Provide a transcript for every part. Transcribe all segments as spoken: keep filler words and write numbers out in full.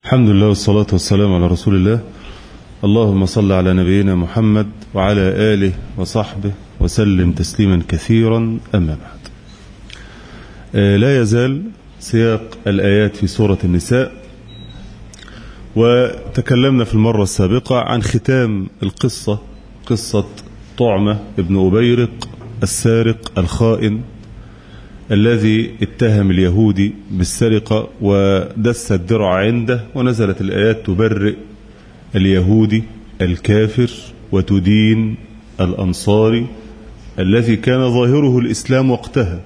الحمد لله والصلاة والسلام على رسول الله. اللهم صل على نبينا محمد وعلى آله وصحبه وسلم تسليما كثيرا. أما بعد، لا يزال سياق الآيات في سورة النساء، وتكلمنا في المرة السابقة عن ختام القصة، قصة طعمة ابن أبيرق السارق الخائن الذي اتهم اليهودي بالسرقة ودس الدرع عنده، ونزلت الآيات تبرئ اليهودي الكافر وتدين الأنصاري الذي كان ظاهره الإسلام وقتها،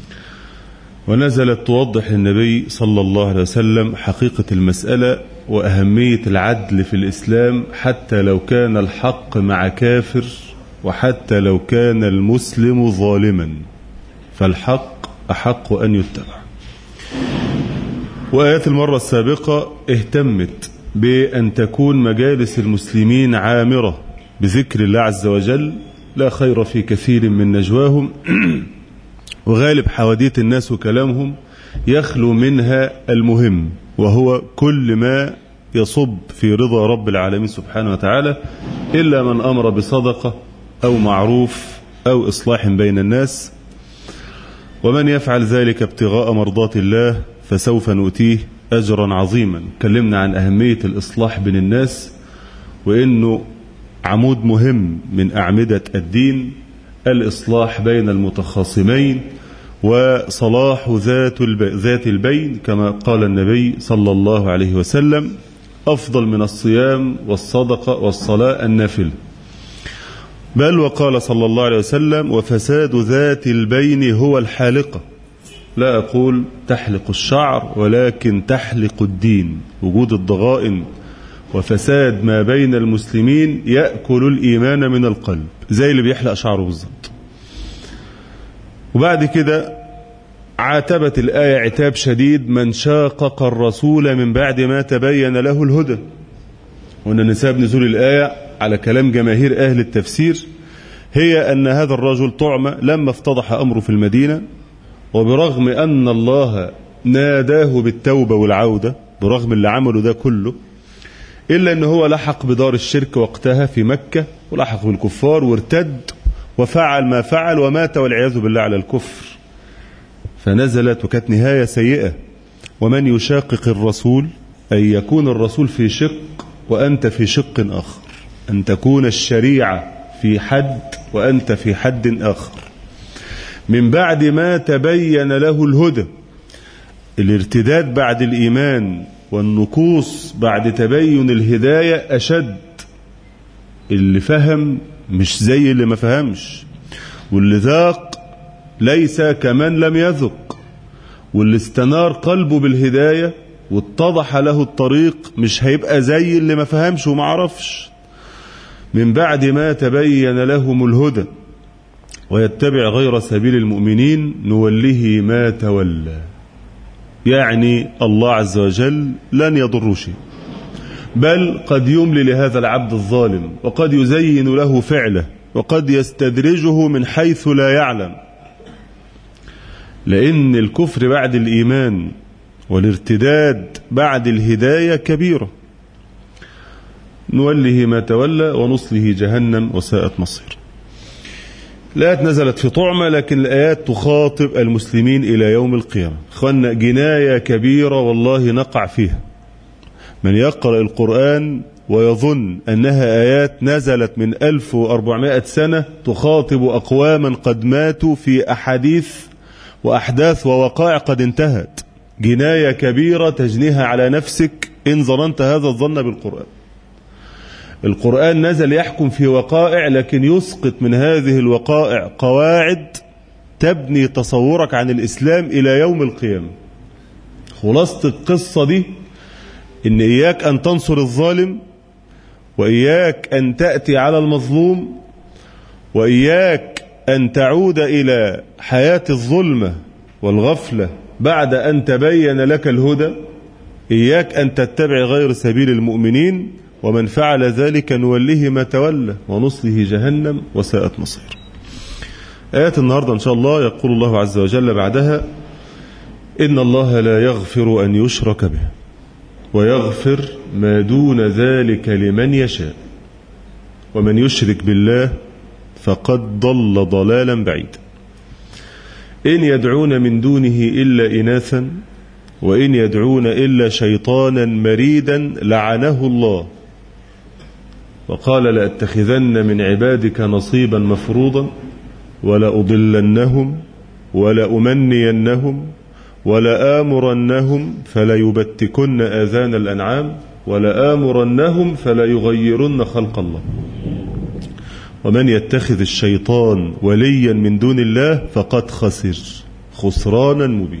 ونزلت توضح للنبي صلى الله عليه وسلم حقيقة المسألة وأهمية العدل في الإسلام، حتى لو كان الحق مع كافر وحتى لو كان المسلم ظالما فالحق أحق أن يتبع. وآيات المرة السابقة اهتمت بأن تكون مجالس المسلمين عامرة بذكر الله عز وجل، لا خير في كثير من نجواهم وغالب حواديت الناس وكلامهم يخلو منها المهم، وهو كل ما يصب في رضا رب العالمين سبحانه وتعالى، إلا من أمر بصدقة أو معروف أو إصلاح بين الناس، ومن يفعل ذلك ابتغاء مرضات الله فسوف نؤتيه أجرا عظيما. كلمنا عن أهمية الإصلاح بين الناس، وإنه عمود مهم من أعمدة الدين، الإصلاح بين المتخاصمين وصلاح ذات ذات البين، كما قال النبي صلى الله عليه وسلم: أفضل من الصيام والصدقة والصلاة النافلة. بل وقال صلى الله عليه وسلم: وفساد ذات البين هو الحالقة. لا أقول تحلق الشعر، ولكن تحلق الدين. وجود الضغائن وفساد ما بين المسلمين يأكل الإيمان من القلب، زي اللي بيحلق شعره بالظبط. وبعد كده عاتبت الآية عتاب شديد من شاقق الرسول من بعد ما تبين له الهدى. وأن نساب نزول الآية على كلام جماهير أهل التفسير هي أن هذا الرجل طعمة لما افتضح أمره في المدينة، وبرغم أن الله ناداه بالتوبة والعودة برغم اللي عمله ده كله، إلا أنه هو لحق بدار الشرك وقتها في مكة، ولحق بالكفار وارتد وفعل ما فعل ومات والعياذ بالله على الكفر. فنزلت وكانت نهاية سيئة: ومن يشاقق الرسول، أي يكون الرسول في شق وأنت في شق آخر، أن تكون الشريعة في حد وأنت في حد آخر، من بعد ما تبين له الهدى. الارتداد بعد الإيمان والنكوص بعد تبين الهداية أشد. اللي فهم مش زي اللي ما فهمش، واللي ذاق ليس كمن لم يذق، واللي استنار قلبه بالهداية واتضح له الطريق مش هيبقى زي اللي ما فهمش وما عرفش. من بعد ما تبين لهم الهدى ويتبع غير سبيل المؤمنين نوله ما تولى. يعني الله عز وجل لن يضر شيء، بل قد يملي لهذا العبد الظالم، وقد يزين له فعله، وقد يستدرجه من حيث لا يعلم. لأن الكفر بعد الإيمان والارتداد بعد الهداية كبيرة. نوله ما تولى ونصله جهنم وساءت مصير. الآيات نزلت في طعمة، لكن الآيات تخاطب المسلمين إلى يوم القيامة. أخوانا، جناية كبيرة والله نقع فيها. من يقرأ القرآن ويظن أنها آيات نزلت من ألف وأربعمائة سنة تخاطب أقواما قد ماتوا في أحاديث وأحداث ووقائع قد انتهت، جناية كبيرة تجنيها على نفسك إن ظننت هذا الظن بالقرآن. القرآن نزل يحكم في وقائع، لكن يسقط من هذه الوقائع قواعد تبني تصورك عن الإسلام إلى يوم القيامة. خلاصة القصة دي إن إياك أن تنصر الظالم، وإياك أن تأتي على المظلوم، وإياك أن تعود إلى حياة الظلمة والغفلة بعد أن تبين لك الهدى. إياك أن تتبع غير سبيل المؤمنين، ومن فعل ذلك نوله ما تولى ونصله جهنم وساءت مصير. آيات النهاردة إن شاء الله يقول الله عز وجل بعدها: إن الله لا يغفر أن يشرك به ويغفر ما دون ذلك لمن يشاء ومن يشرك بالله فقد ضل ضلالا بعيدا. إن يدعون من دونه إلا إناثا وإن يدعون إلا شيطانا مريدا لعنه الله وقال لأتخذن من عبادك نصيبا مفروضا ولأضلنهم ولأمنينهم ولآمرنهم فليبتكن آذان الأنعام ولآمرنهم فليغيرن خلق الله ومن يتخذ الشيطان وليا من دون الله فقد خسر خسرانا مبينا.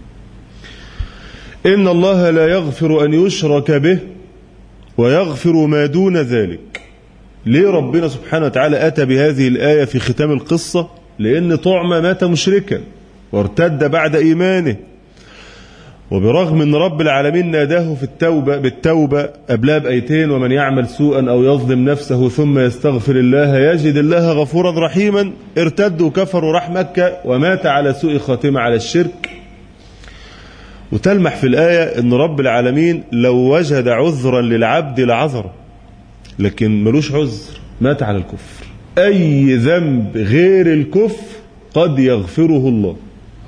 إن الله لا يغفر أن يشرك به ويغفر ما دون ذلك. ليه ربنا سبحانه وتعالى أتى بهذه الآية في ختام القصة؟ لأن طعم مات مشركا وارتد بعد إيمانه، وبرغم أن رب العالمين ناداه في التوبة بالتوبة قبلها بآيتين ومن يعمل سوءا أو يظلم نفسه ثم يستغفر الله يجد الله غفورا رحيما، ارتد وكفر وراح مكة ومات على سوء خاتمة على الشرك. وتلمح في الآية أن رب العالمين لو وجد عذرا للعبد لعذره، لكن ملوش عذر، مات على الكفر. أي ذنب غير الكفر قد يغفره الله.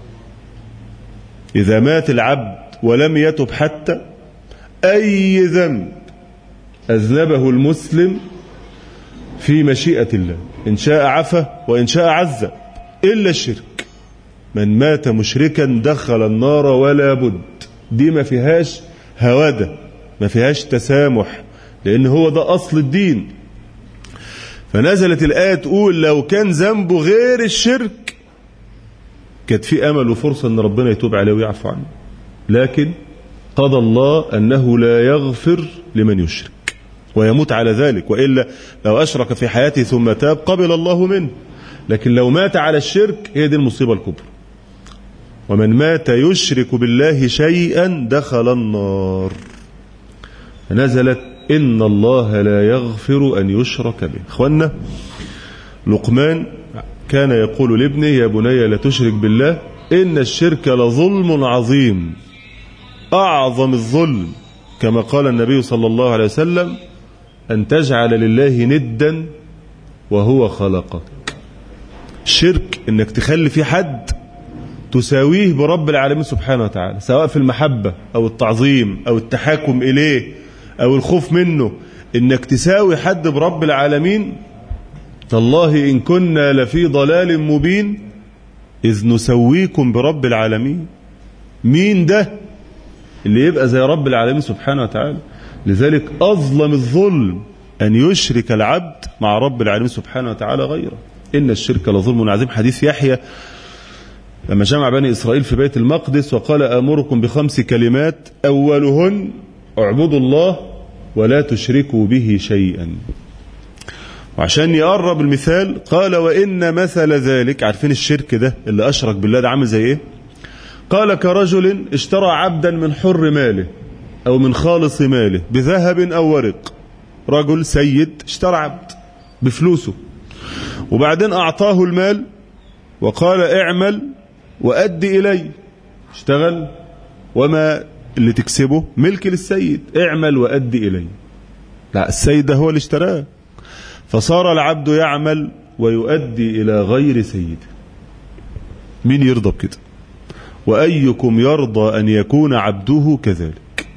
إذا مات العبد ولم يتب حتى أي ذنب أذنبه المسلم في مشيئة الله، إن شاء عفى وإن شاء عذب، إلا الشرك. من مات مشركا دخل النار ولا بد. دي ما فيهاش هوادة، ما فيهاش تسامح، لأن هو ده أصل الدين. فنزلت الآية تقول لو كان ذنبه غير الشرك كانت في أمل وفرصة أن ربنا يتوب عليه ويعفو عنه، لكن قضى الله أنه لا يغفر لمن يشرك ويموت على ذلك، وإلا لو أشرك في حياته ثم تاب قبل الله منه. لكن لو مات على الشرك هي دي المصيبة الكبرى. ومن مات يشرك بالله شيئا دخل النار. نزلت إن الله لا يغفر أن يشرك به. أخوانا، لقمان كان يقول لابنه يا بني لا تشرك بالله إن الشرك لظلم عظيم، أعظم الظلم كما قال النبي صلى الله عليه وسلم أن تجعل لله ندا وهو خلقك. الشرك إنك تخلي في حد تساويه برب العالمين سبحانه وتعالى، سواء في المحبة أو التعظيم أو التحاكم إليه أو الخوف منه، إنك تساوي حد برب العالمين. تالله إن كنا لفي ضلال مبين إذ نسويكم برب العالمين. مين ده اللي يبقى زي رب العالمين سبحانه وتعالى؟ لذلك أظلم الظلم أن يشرك العبد مع رب العالمين سبحانه وتعالى غيره. إن الشرك لظلم عظيم. حديث يحيى لما جمع بني إسرائيل في بيت المقدس وقال آمركم بخمس كلمات أولهن اعبدوا الله ولا تشركوا به شيئا. وعشان يقرب المثال قال وإن مثل ذلك، عارفين الشرك ده اللي أشرك بالله ده عامل زي إيه؟ قال كرجل اشترى عبدا من حر ماله أو من خالص ماله بذهب أو ورق. رجل سيد اشترى عبد بفلوسه وبعدين أعطاه المال وقال اعمل وأدي إلي. اشتغل وما اللي تكسبه ملك للسيد، اعمل وأدي إلي. لا، السيد ده هو اللي اشتراه، فصار العبد يعمل ويؤدي إلى غير سيده. مين يرضى بكده؟ وأيكم يرضى أن يكون عبده كذلك؟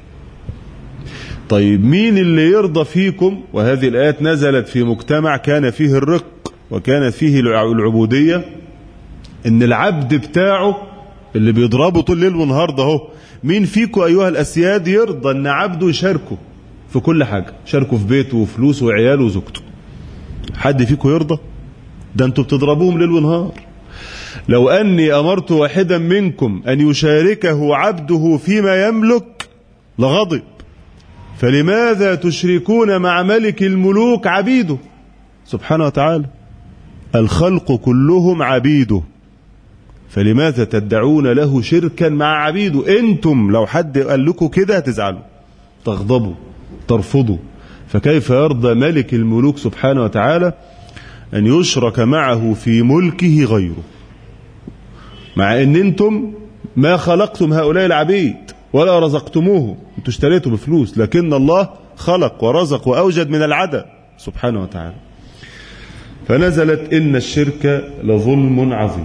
طيب مين اللي يرضى فيكم؟ وهذه الآيات نزلت في مجتمع كان فيه الرق وكانت فيه العبودية، إن العبد بتاعه اللي بيضربه طول الليل ونهار ده هو. مين فيكم أيها الأسياد يرضى أن عبده يشاركه في كل حاجة، شاركه في بيته وفلوسه وعياله وزوجته؟ حد فيكم يرضى؟ ده انتوا بتضربوهم ليل ونهار. لو أني أمرت واحدا منكم أن يشاركه عبده فيما يملك لغضب. فلماذا تشركون مع ملك الملوك عبيده سبحانه وتعالى؟ الخلق كلهم عبيده، فلماذا تدعون له شركا مع عبيده؟ انتم لو حد قال لكم كده هتزعلوا، تغضبوا، ترفضوا. فكيف يرضى ملك الملوك سبحانه وتعالى أن يشرك معه في ملكه غيره، مع أن أنتم ما خلقتم هؤلاء العبيد؟ ولا رزقتموه، انتوا اشتريتوا بفلوس، لكن الله خلق ورزق وأوجد من العدم سبحانه وتعالى. فنزلت إن الشرك لظلم عظيم.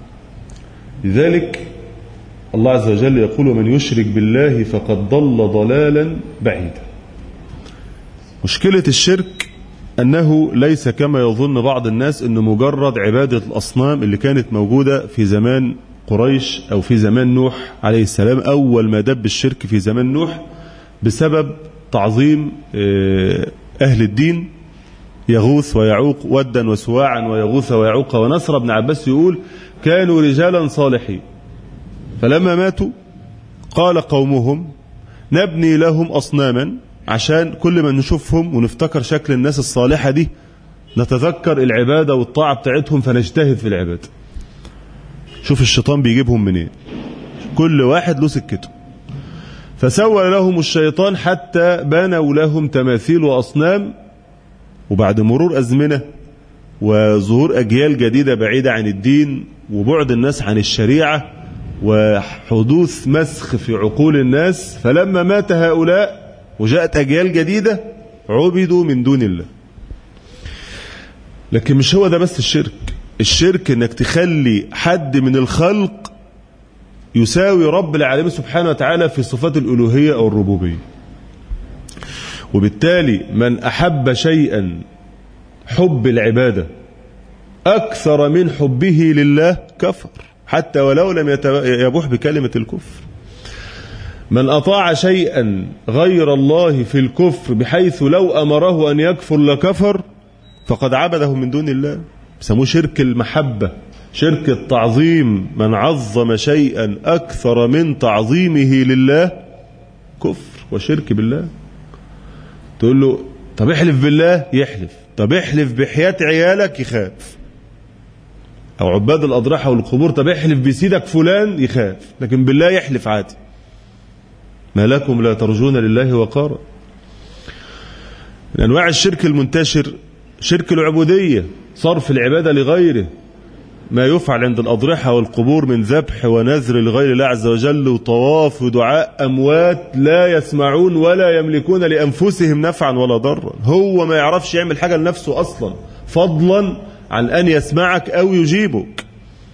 لذلك الله عز وجل يقول من يشرك بالله فقد ضل ضلالا بعيدا. مشكلة الشرك أنه ليس كما يظن بعض الناس أنه مجرد عبادة الأصنام اللي كانت موجودة في زمان قريش أو في زمان نوح عليه السلام. أول ما دب الشرك في زمان نوح بسبب تعظيم أهل الدين يغوث ويعوق ودا وسواعا ويغوث ويعوق ونسر. ابن عباس يقول كانوا رجالا صالحين فلما ماتوا قال قومهم نبني لهم أصناما عشان كل ما نشوفهم ونفتكر شكل الناس الصالحة دي نتذكر العبادة والطاعة بتاعتهم فنجتهد في العبادة. شوف الشيطان بيجيبهم منين، كل واحد له سكته. فسول لهم الشيطان حتى بنوا لهم تماثيل وأصنام. وبعد مرور أزمنة وظهور أجيال جديدة بعيدة عن الدين وبعد الناس عن الشريعة وحدوث مسخ في عقول الناس، فلما مات هؤلاء وجاءت أجيال جديدة عبدوا من دون الله. لكن مش هو ده بس الشرك. الشرك انك تخلي حد من الخلق يساوي رب العالمين سبحانه وتعالى في صفات الألوهية أو الربوبية. وبالتالي من أحب شيئا حب العبادة أكثر من حبه لله كفر، حتى ولو لم يبوح بكلمة الكفر. من أطاع شيئا غير الله في الكفر بحيث لو أمره أن يكفر لكفر فقد عبده من دون الله. بيسموه شرك المحبة، شرك التعظيم. من عظم شيئا أكثر من تعظيمه لله كفر وشرك بالله. تقول له طب احلف بالله، يحلف. طب احلف بحياة عيالك، يخاف. أو عباد الأضرحة والقبور، طب احلف بسيدك فلان، يخاف. لكن بالله يحلف عادي. ما لكم لا ترجون لله وقارا. من أنواع الشرك المنتشر شرك العبودية، صرف العبادة لغيره، ما يفعل عند الأضرحة والقبور من ذبح ونذر لغير الله عز وجل وطواف ودعاء أموات لا يسمعون ولا يملكون لأنفسهم نفعا ولا ضرا. هو ما يعرفش يعمل حاجة لنفسه أصلا، فضلا عن أن يسمعك أو يجيبك.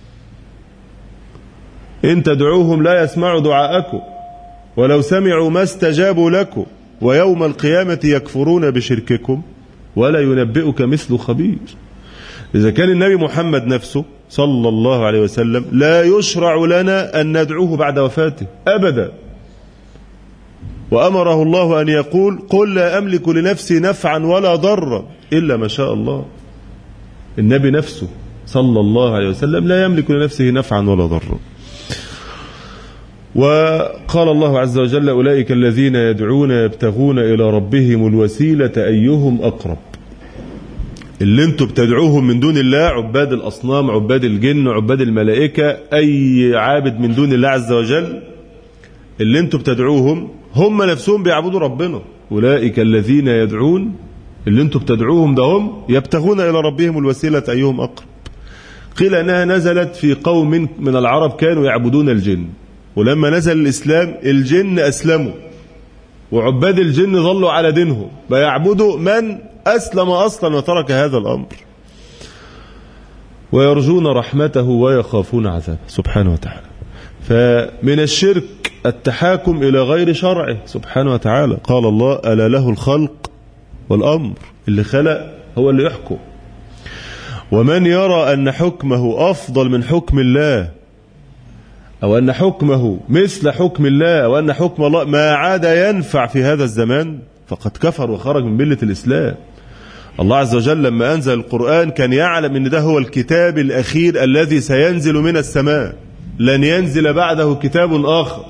إن تدعوهم لا يسمعوا دعاءكم ولو سمعوا ما استجابوا لكم ويوم القيامة يكفرون بشرككم ولا ينبئك مثل خبير. إذا كان النبي محمد نفسه صلى الله عليه وسلم لا يشرع لنا أن ندعوه بعد وفاته أبدا، وأمره الله أن يقول قل لا أملك لنفسي نفعا ولا ضرا إلا ما شاء الله. النبي نفسه صلى الله عليه وسلم لا يملك لنفسه نفعا ولا ضرا. وقال الله عز وجل أولئك الذين يدعون يبتغون إلى ربهم الوسيلة أيهم أقرب. اللي انتوا بتدعوهم من دون الله، عباد الأصنام، عباد الجن، عباد الملائكة، أي عابد من دون الله عز وجل، اللي انتوا بتدعوهم هم نفسهم بيعبدوا ربنا. أولئك الذين يدعون، اللي انتوا بتدعوهم ده هم يبتغون إلى ربهم الوسيلة أيهم أقرب. قيل أنها نزلت في قوم من العرب كانوا يعبدون الجن، ولما نزل الإسلام الجن أسلموا وعباد الجن ظلوا على دينهم بيعبدوا من أسلم أصلا وترك هذا الأمر. ويرجون رحمته ويخافون عذابه سبحانه وتعالى. فمن الشرك التحاكم إلى غير شرعه سبحانه وتعالى. قال الله ألا له الخلق والأمر، اللي خلق هو اللي يحكم. ومن يرى أن حكمه أفضل من حكم الله أو أن حكمه مثل حكم الله أو أن حكم الله ما عاد ينفع في هذا الزمان فقد كفر وخرج من ملة الإسلام. الله عز وجل لما أنزل القرآن كان يعلم أن ده هو الكتاب الأخير الذي سينزل من السماء، لن ينزل بعده كتاب آخر.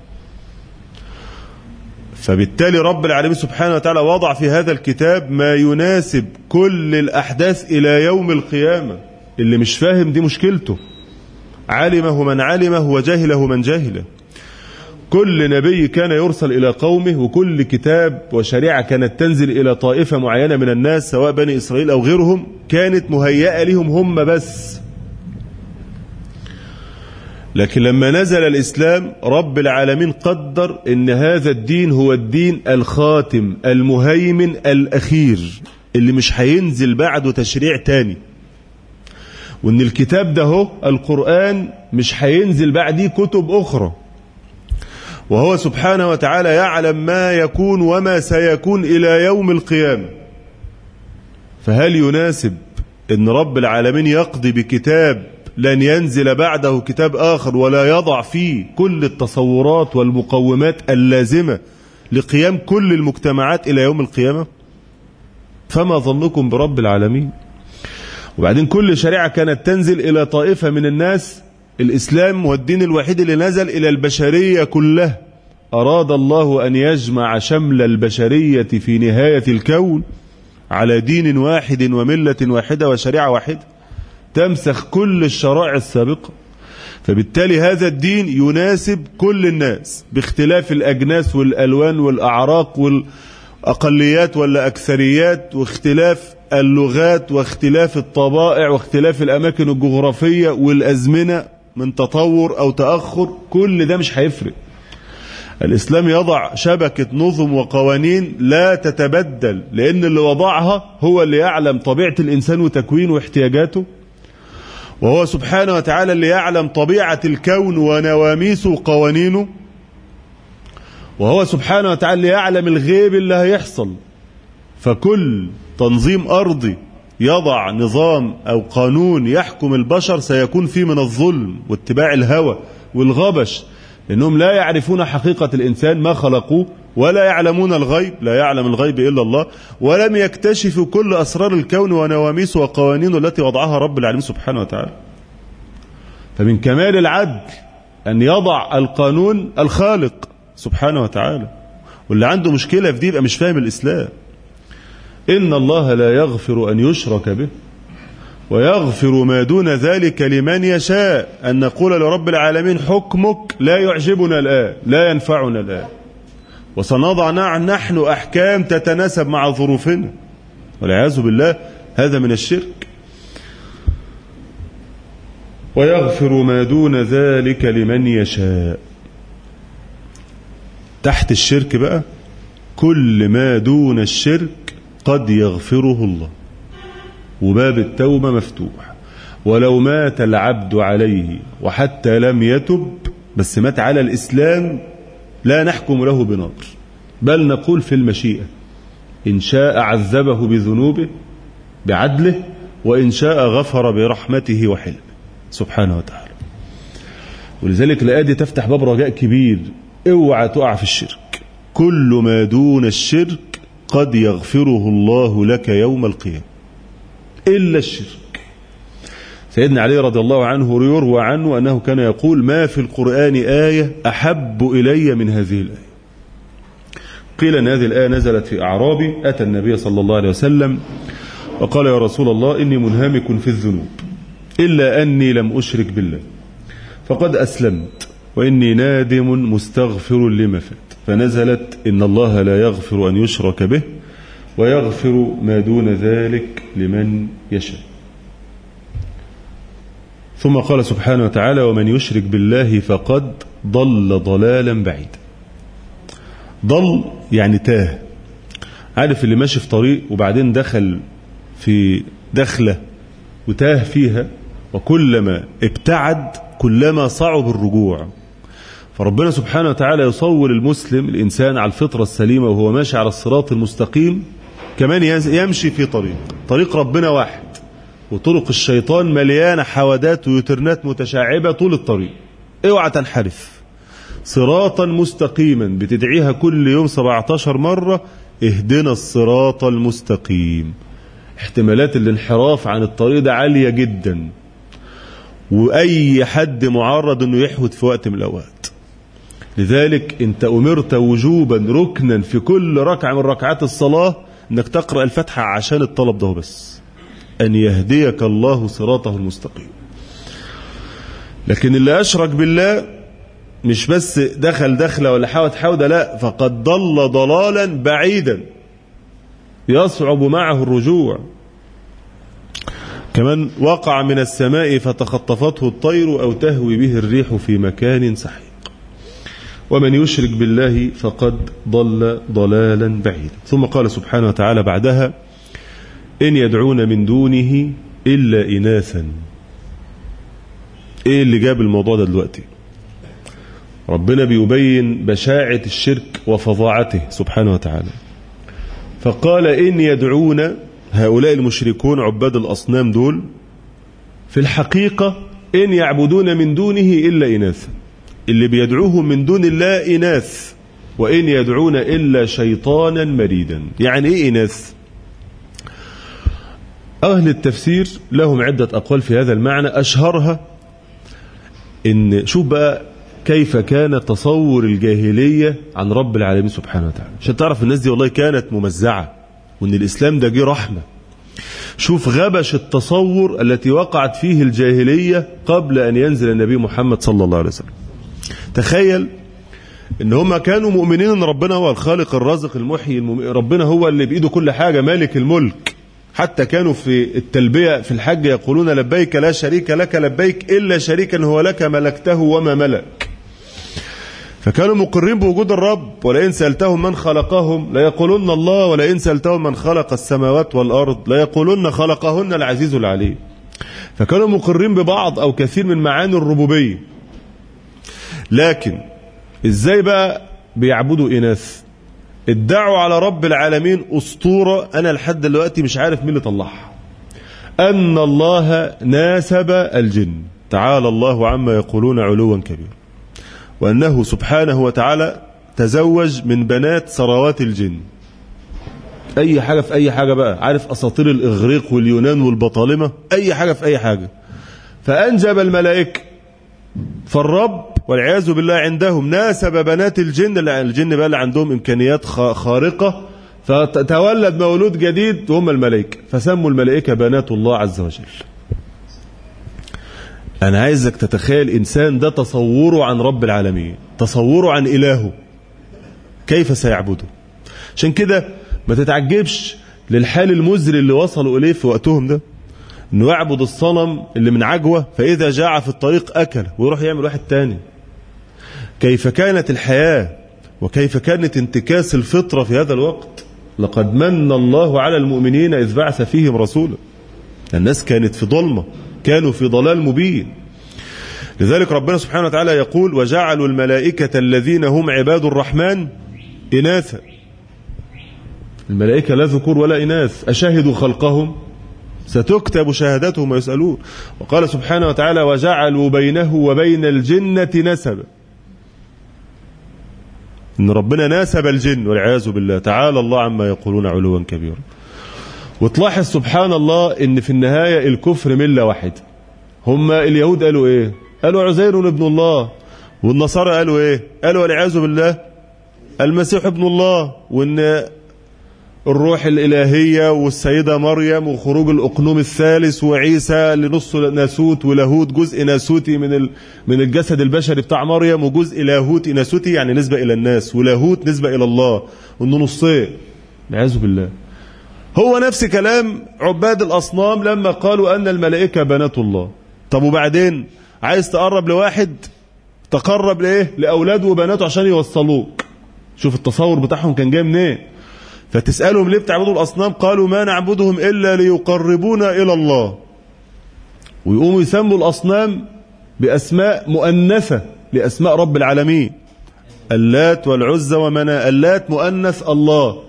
فبالتالي رب العالمين سبحانه وتعالى وضع في هذا الكتاب ما يناسب كل الأحداث إلى يوم القيامة. اللي مش فاهم دي مشكلته، علمه من علمه وجهله من جهله. كل نبي كان يرسل إلى قومه، وكل كتاب وشريعة كانت تنزل إلى طائفة معينة من الناس سواء بني إسرائيل أو غيرهم كانت مهيئة لهم هم بس. لكن لما نزل الإسلام رب العالمين قدر إن هذا الدين هو الدين الخاتم المهيمن الأخير اللي مش هينزل بعده تشريع تاني، وإن الكتاب ده هو القرآن مش هينزل بعديه كتب أخرى، وهو سبحانه وتعالى يعلم ما يكون وما سيكون إلى يوم القيامة. فهل يناسب إن رب العالمين يقضي بكتاب لن ينزل بعده كتاب آخر ولا يضع فيه كل التصورات والمقومات اللازمة لقيام كل المجتمعات إلى يوم القيامة؟ فما ظنكم برب العالمين؟ وبعدين كل شريعة كانت تنزل إلى طائفة من الناس، الإسلام هو الدين الوحيد اللي نزل إلى البشرية كلها. أراد الله أن يجمع شمل البشرية في نهاية الكون على دين واحد وملة واحدة وشريعة واحدة تمسخ كل الشرائع السابقة. فبالتالي هذا الدين يناسب كل الناس باختلاف الأجناس والألوان والأعراق والأقليات ولا أكثريات، واختلاف اللغات واختلاف الطبائع واختلاف الأماكن الجغرافية والأزمنة من تطور أو تأخر، كل ده مش هيفرق. الإسلام يضع شبكة نظم وقوانين لا تتبدل، لأن اللي وضعها هو اللي يعلم طبيعة الإنسان وتكوينه واحتياجاته، وهو سبحانه وتعالى اللي يعلم طبيعة الكون ونواميسه وقوانينه، وهو سبحانه وتعالى اللي يعلم الغيب اللي هيحصل. فكل تنظيم أرضي يضع نظام أو قانون يحكم البشر سيكون فيه من الظلم واتباع الهوى والغبش، لأنهم لا يعرفون حقيقة الإنسان، ما خلقوه، ولا يعلمون الغيب، لا يعلم الغيب إلا الله، ولم يكتشفوا كل أسرار الكون ونواميسه وقوانينه التي وضعها رب العالمين سبحانه وتعالى. فمن كمال العدل أن يضع القانون الخالق سبحانه وتعالى، واللي عنده مشكلة في دي يبقى مش فاهم الإسلام. إن الله لا يغفر أن يشرك به ويغفر ما دون ذلك لمن يشاء. أن نقول لرب العالمين حكمك لا يعجبنا الآن، لا ينفعنا الآن، وسنضع نحن أحكام تتناسب مع ظروفنا، والعياذ بالله هذا من الشرك. ويغفر ما دون ذلك لمن يشاء. تحت الشرك بقى كل ما دون الشرك قد يغفره الله، وباب التوبة مفتوح. ولو مات العبد عليه وحتى لم يتب، بس مات على الإسلام، لا نحكم له بنار، بل نقول في المشيئة، إن شاء عذبه بذنوبه بعدله، وإن شاء غفر برحمته وحلمه سبحانه وتعالى. ولذلك الآية دي تفتح باب رجاء كبير، اوعى تقع في الشرك. كل ما دون الشرك قد يغفره الله لك يوم القيامة إلا الشرك. سيدنا علي رضي الله عنه يروى عنه أنه كان يقول: ما في القرآن آية أحب إلي من هذه الآية. قيل أن هذه الآية نزلت في أعرابي أتى النبي صلى الله عليه وسلم وقال: يا رسول الله، إني منهمك في الذنوب إلا أني لم أشرك بالله، فقد أسلمت، وإني نادم مستغفر لما فات. فنزلت: إن الله لا يغفر أن يشرك به ويغفر ما دون ذلك لمن يشاء. ثم قال سبحانه وتعالى: ومن يشرك بالله فقد ضل ضلالا بعيدا. ضل يعني تاه. عارف اللي ماشي في طريق وبعدين دخل في دخلة وتاه فيها، وكلما ابتعد كلما صعب الرجوع. فربنا سبحانه وتعالى يصور المسلم الإنسان على الفطرة السليمة وهو ماشي على الصراط المستقيم، كمان يمشي في طريق طريق ربنا واحد، وطرق الشيطان مليانة حوادات ويترنات متشعبة طول الطريق. اوعى تنحرف. صراطا مستقيما بتدعيها كل يوم سبعتاشر مرة: اهدنا الصراط المستقيم. احتمالات الانحراف عن الطريق ده عالية جدا، وأي حد معرض أنه يحوت في وقت من الأوقات. لذلك أنت أمرت وجوبا ركنا في كل ركعة من ركعات الصلاة أنك تقرأ الفاتحة عشان الطلب ده بس، أن يهديك الله صراطه المستقيم. لكن اللي أشرك بالله مش بس دخل دخلة ولا حاوت حاودة، لا، فقد ضل ضلالا بعيدا يصعب معه الرجوع. كمان وقع من السماء فتخطفته الطير أو تهوي به الريح في مكان سحيق. ومن يشرك بالله فقد ضل ضلالا بعيدا. ثم قال سبحانه وتعالى بعدها: إن يدعون من دونه إلا إناثا. إيه اللي جاب الموضوع ده دلوقتي؟ ربنا بيبين بشاعة الشرك وفظاعته سبحانه وتعالى، فقال: إن يدعون، هؤلاء المشركون عباد الأصنام دول في الحقيقة إن يعبدون من دونه إلا إناثا، اللي بيدعوهم من دون الله إناث، وإن يدعون إلا شيطانا مريدا. يعني إيه إناث؟ أهل التفسير لهم عدة أقوال في هذا المعنى، أشهرها إن شوف بقى كيف كان تصور الجاهلية عن رب العالمين سبحانه وتعالى، عشان تعرف الناس دي والله كانت ممزعة، وإن الإسلام ده جه رحمة. شوف غبش التصور التي وقعت فيه الجاهلية قبل أن ينزل النبي محمد صلى الله عليه وسلم. تخيل إن هم كانوا مؤمنين إن ربنا هو الخالق الرازق المحيي، ربنا هو اللي بإيده كل حاجة، مالك الملك. حتى كانوا في التلبية في الحج يقولون: لبيك لا شريك لك لبيك إلا شريكا هو لك ملكته وما ملك. فكانوا مقرين بوجود الرب، ولئن سألتهم من خلقهم ليقولون الله، ولئن سألتهم من خلق السماوات والأرض ليقولون خلقهن العزيز العليم. فكانوا مقرين ببعض أو كثير من معاني الربوبية. لكن إزاي بقى بيعبدوا إناث؟ ادعوا على رب العالمين أسطورة أنا لحد دلوقتي مش عارف مين اللي طلعها، أن الله ناسب الجن، تعالى الله عما يقولون علوا كبيرا، وأنه سبحانه وتعالى تزوج من بنات ثروات الجن. أي حاجة في أي حاجة بقى، عارف أساطير الإغريق واليونان والبطالمة، أي حاجة في أي حاجة. فأنجب الملائكة، فالرب والعياذ بالله عندهم ناسب بنات الجن، الجن بقى اللي عندهم إمكانيات خارقة، فتولد مولود جديد وهم الملائكة، فسموا الملائكة بنات الله عز وجل. أنا عايزك تتخيل إنسان ده تصوره عن رب العالمين، تصوره عن إلهه، كيف سيعبده؟ عشان كده ما تتعجبش للحال المزري اللي وصلوا إليه في وقتهم ده، إنه يعبد الصنم اللي من عجوة، فإذا جاع في الطريق أكل ويروح يعمل واحد تاني. كيف كانت الحياة وكيف كانت انتكاس الفطرة في هذا الوقت. لقد من الله على المؤمنين إذ بعث فيهم رسولا. الناس كانت في ظلمة، كانوا في ضلال مبين. لذلك ربنا سبحانه وتعالى يقول: وجعلوا الملائكة الذين هم عباد الرحمن إناثا. الملائكة لا ذكور ولا إناث، أشهدوا خلقهم؟ ستكتب شهادتهم ويسألون. وقال سبحانه وتعالى: وجعلوا بينه وبين الجنة نسبا. إن ربنا ناسب الجن والعياذ بالله، تعالى الله عما يقولون علوا كبيرا. وتلاحظ سبحان الله إن في النهاية الكفر ملة واحد. هم اليهود قالوا إيه؟ قالوا عزير ابن الله، والنصارى قالوا إيه؟ قالوا والعياذ بالله المسيح ابن الله، وإن الروح الإلهية والسيدة مريم وخروج الأقنوم الثالث وعيسى لنص ناسوت ولاهوت، جزء ناسوتي من من الجسد البشري بتاع مريم، وجزء لاهوتي ناسوتي يعني نسبة إلى الناس، ولاهوت نسبة إلى الله، وإنه نصين والعياذ بالله. هو نفس كلام عباد الأصنام لما قالوا أن الملائكة بنات الله. طب وبعدين عايز تقرب لواحد، تقرب لإيه؟ لأولاده وبناته عشان يوصلوك. شوف التصور بتاعهم كان جاي منين. فتسألهم ليه بتعبدوا الأصنام؟ قالوا ما نعبدهم إلا ليقربونا إلى الله. ويقوموا يسموا الأصنام بأسماء مؤنثة لأسماء رب العالمين، اللات والعزى ومناة. اللات مؤنث الله،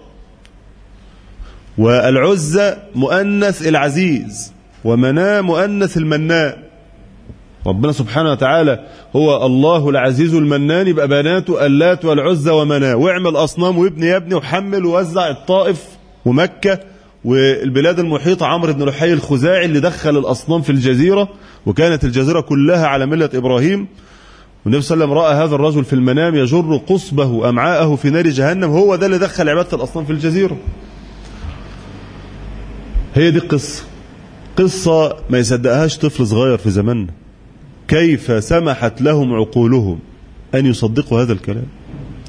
والعزى مؤنث العزيز، ومناة مؤنث المنان. ربنا سبحانه وتعالى هو الله العزيز المنان، يبقى بناته اللات والعزى ومناة. واعمل أصنام وابني يا ابني، وحمل ووزع الطائف ومكة والبلاد المحيطة. عمرو بن لحي الخزاعي اللي دخل الأصنام في الجزيرة، وكانت الجزيرة كلها على ملة إبراهيم. والنبي صلى الله عليه وسلم رأى هذا الرجل في المنام يجر قصبه أمعاءه في نار جهنم، هو ده اللي دخل عبادة الأصنام في الجزيرة. هي دي قصة قصة ما يصدقهاش طفل صغير في زماننا. كيف سمحت لهم عقولهم أن يصدقوا هذا الكلام؟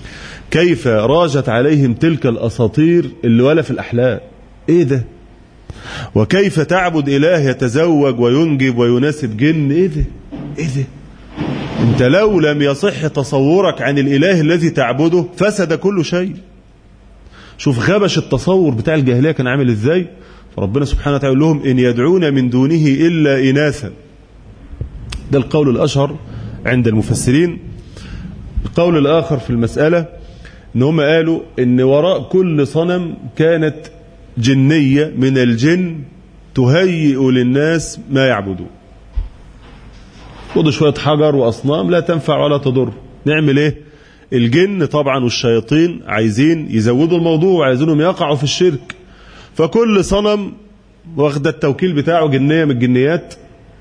كيف راجت عليهم تلك الأساطير اللي ولا في الأحلام؟ إيه ده؟ وكيف تعبد إله يتزوج وينجب ويناسب جن؟ إيه ده؟ إيه ده؟ أنت لو لم يصح تصورك عن الإله الذي تعبده فسد كل شيء. شوف غبش التصور بتاع الجاهلية كان عامل إزاي. فربنا سبحانه وتعالى لهم إن يدعون من دونه إلا إناثا. ده القول الأشهر عند المفسرين. القول الآخر في المسألة إن هم قالوا إن وراء كل صنم كانت جنية من الجن تهيئ للناس ما يعبدون. خدوا شوية حجر وأصنام لا تنفع ولا تضر. نعمل إيه؟ الجن طبعا والشياطين عايزين يزودوا الموضوع وعايزينهم يقعوا في الشرك. فكل صنم واخد التوكيل بتاعه جنية من الجنيات،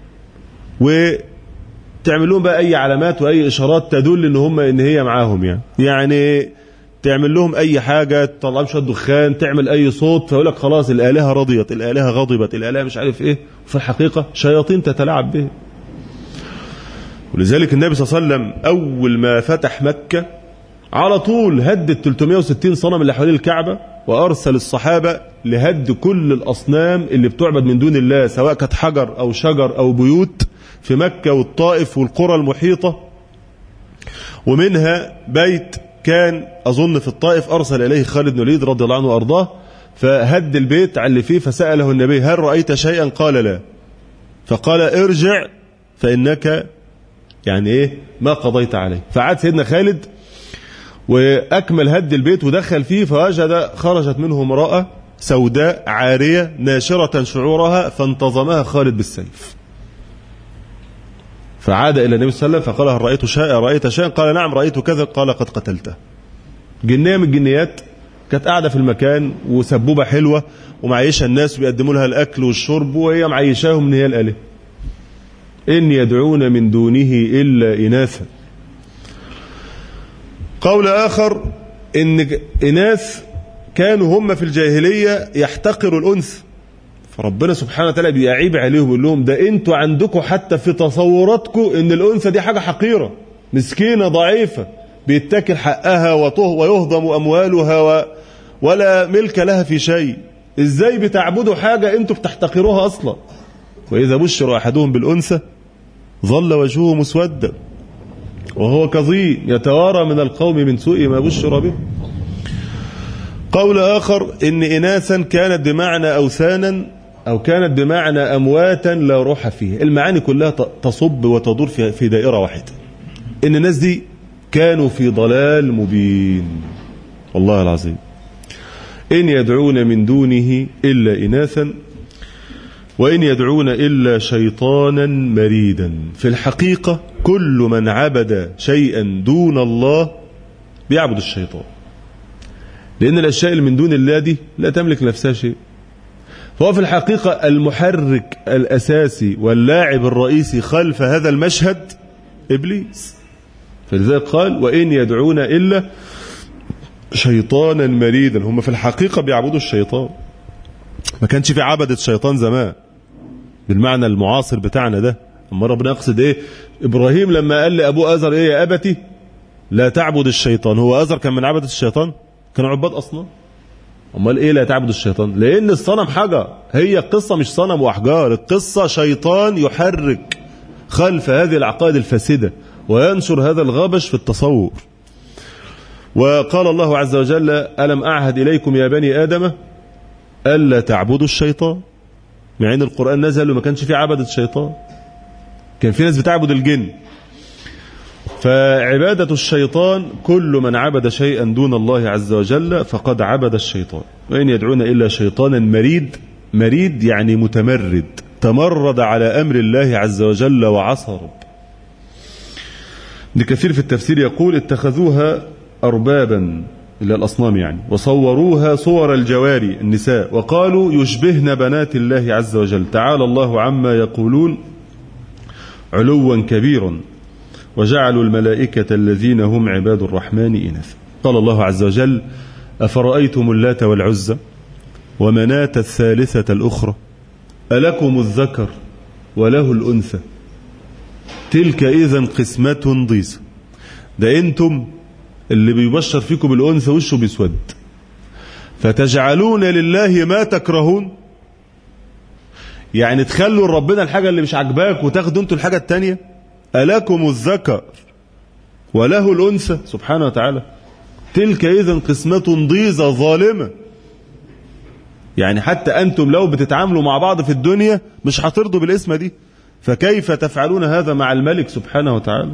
وتعمل لهم بقى أي علامات وأي إشارات تدل إن هم إن هي معاهم. يعني يعني تعمل لهم أي حاجة، تطلع لهم شوية دخان، تعمل أي صوت، فيقول لك خلاص الآلهة رضيت، الآلهة غضبت، الآلهة مش عارف إيه. وفي الحقيقة شياطين تتلاعب به. ولذلك النبي صلى الله عليه وسلم أول ما فتح مكة على طول هد ثلاثمائة وستين صنم اللي حوالين الكعبة، وأرسل الصحابة لهد كل الأصنام اللي بتعبد من دون الله، سواء كانت حجر أو شجر أو بيوت في مكة والطائف والقرى المحيطة. ومنها بيت كان أظن في الطائف أرسل إليه خالد بن الوليد رضي الله عنه وأرضاه، فهد البيت على اللي فيه، فسأله النبي هل رأيت شيئا؟ قال لا. فقال ارجع فإنك يعني إيه ما قضيت عليه. فعاد سيدنا خالد وأكمل هد البيت ودخل فيه، فوجد خرجت منه امرأة سوداء عارية ناشرة شعورها، فانتظمها خالد بالسيف. فعاد إلى النبي صلى الله عليه وسلم فقال هل رأيت شيئا؟ رأيت شيئا؟ قال نعم رأيت كذا. قال قد قتلته. جنية من الجنيات كانت قاعدة في المكان وسبوبة حلوة ومعيشة الناس وبيقدموا لها الأكل والشرب، وهي معيشاهم إن هي الآلهة. إن يدعون من دونه إلا إناثا. قول آخر إن إناث كانوا هم في الجاهلية يحتقروا الأنثى، فربنا سبحانه وتعالى بيعيب عليهم ويقول لهم ده انتوا عندكم حتى في تصوراتكم ان الأنثى دي حاجة حقيرة مسكينة ضعيفة بيتاكل حقها ويهضم أموالها و ولا ملك لها في شيء. ازاي بتعبدوا حاجة انتوا بتحتقروها أصلا؟ وإذا بشر أحدهم بالأنثى ظل وجهه مسودا وهو كظيم يتوارى من القوم من سوء ما بشر به. قول آخر إن إناثا كانت بمعنى أوثانا أو كانت بمعنى أمواتا لا روح فيه. المعاني كلها تصب وتدور في دائرة واحدة، إن الناس دي كانوا في ضلال مبين والله العظيم. إن يدعون من دونه إلا إناثا وإن يدعون إلا شيطانا مريدا. في الحقيقة كل من عبد شيئا دون الله بيعبد الشيطان، لأن الأشياء اللي من دون الله دي لا تملك نفسها شيء. فهو في الحقيقة المحرك الأساسي واللاعب الرئيسي خلف هذا المشهد إبليس. فلذلك قال وإن يدعون إلا شيطانا مريدا. هم في الحقيقة بيعبدوا الشيطان. ما كانش في عبدة شيطان زمان بالمعنى المعاصر بتاعنا ده. أما ربنا يقصد إيه؟ إبراهيم لما قال لأبوه آزر إيه يا أبتي لا تعبد الشيطان، هو آزر كان من عبدة الشيطان؟ كانوا عباد أصلا. أمال إيه لا تعبد الشيطان؟ لأن الصنم حجر. هي قصة مش صنم وأحجار، القصة شيطان يحرك خلف هذه العقائد الفاسدة وينشر هذا الغبش في التصور. وقال الله عز وجل ألم أعهد إليكم يا بني آدم ألا تعبدوا الشيطان، مع أن القرآن نزل وما كانش فيه عبدة الشيطان، كان في ناس بتعبد الجن. فعبادة الشيطان كل من عبد شيئا دون الله عز وجل فقد عبد الشيطان. وإن يدعون إلا شيطانا مريد. مريد يعني متمرد، تمرد على أمر الله عز وجل وعصى رب. ابن كثير في التفسير يقول اتخذوها أربابا إلى الأصنام يعني، وصوروها صور الجواري النساء وقالوا يشبهن بنات الله عز وجل تعالى الله عما يقولون علوا كبيرا، وجعلوا الملائكة الذين هم عباد الرحمن إناثا. قال الله عز وجل أفرأيتم اللات والعزى ومناة الثالثة الأخرى ألكم الذكر وله الأنثى تلك إذن قسمة ضيزى. ده أنتم اللي بيبشر فيكم الأنثى وشه بيسود، فتجعلون لله ما تكرهون. يعني تخلوا ربنا الحاجة اللي مش عجباك وتاخدوا انتوا الحاجة التانية. ألكم الذكر وله الأنثى سبحانه وتعالى، تلك إذن قسمة ضيزة ظالمة. يعني حتى أنتم لو بتتعاملوا مع بعض في الدنيا مش هترضوا بالاسم دي، فكيف تفعلون هذا مع الملك سبحانه وتعالى؟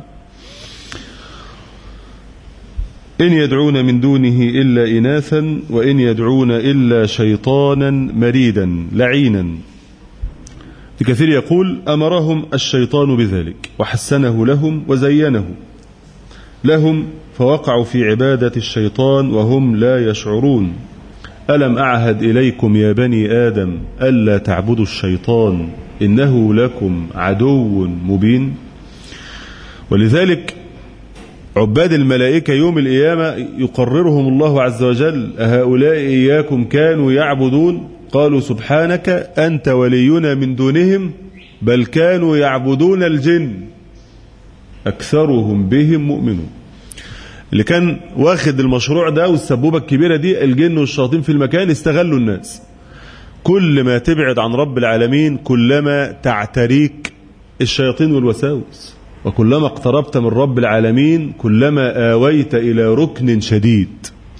إن يدعون من دونه إلا إناثا وإن يدعون إلا شيطانا مريدا لعينا. كثير يقول أمرهم الشيطان بذلك وحسنه لهم وزينه لهم فوقعوا في عبادة الشيطان وهم لا يشعرون. ألم أعهد إليكم يا بني آدم ألا تعبدوا الشيطان إنه لكم عدو مبين. ولذلك عباد الملائكة يوم القيامة يقررهم الله عز وجل أهؤلاء إياكم كانوا يعبدون؟ قالوا سبحانك أنت ولينا من دونهم بل كانوا يعبدون الجن أكثرهم بهم مؤمنون. اللي كان واخد المشروع ده والسبوبة الكبيرة دي الجن والشياطين في المكان استغلوا الناس. كل ما تبعد عن رب العالمين كلما تعتريك الشياطين والوساوس، وكلما اقتربت من رب العالمين كلما آويت إلى ركن شديد.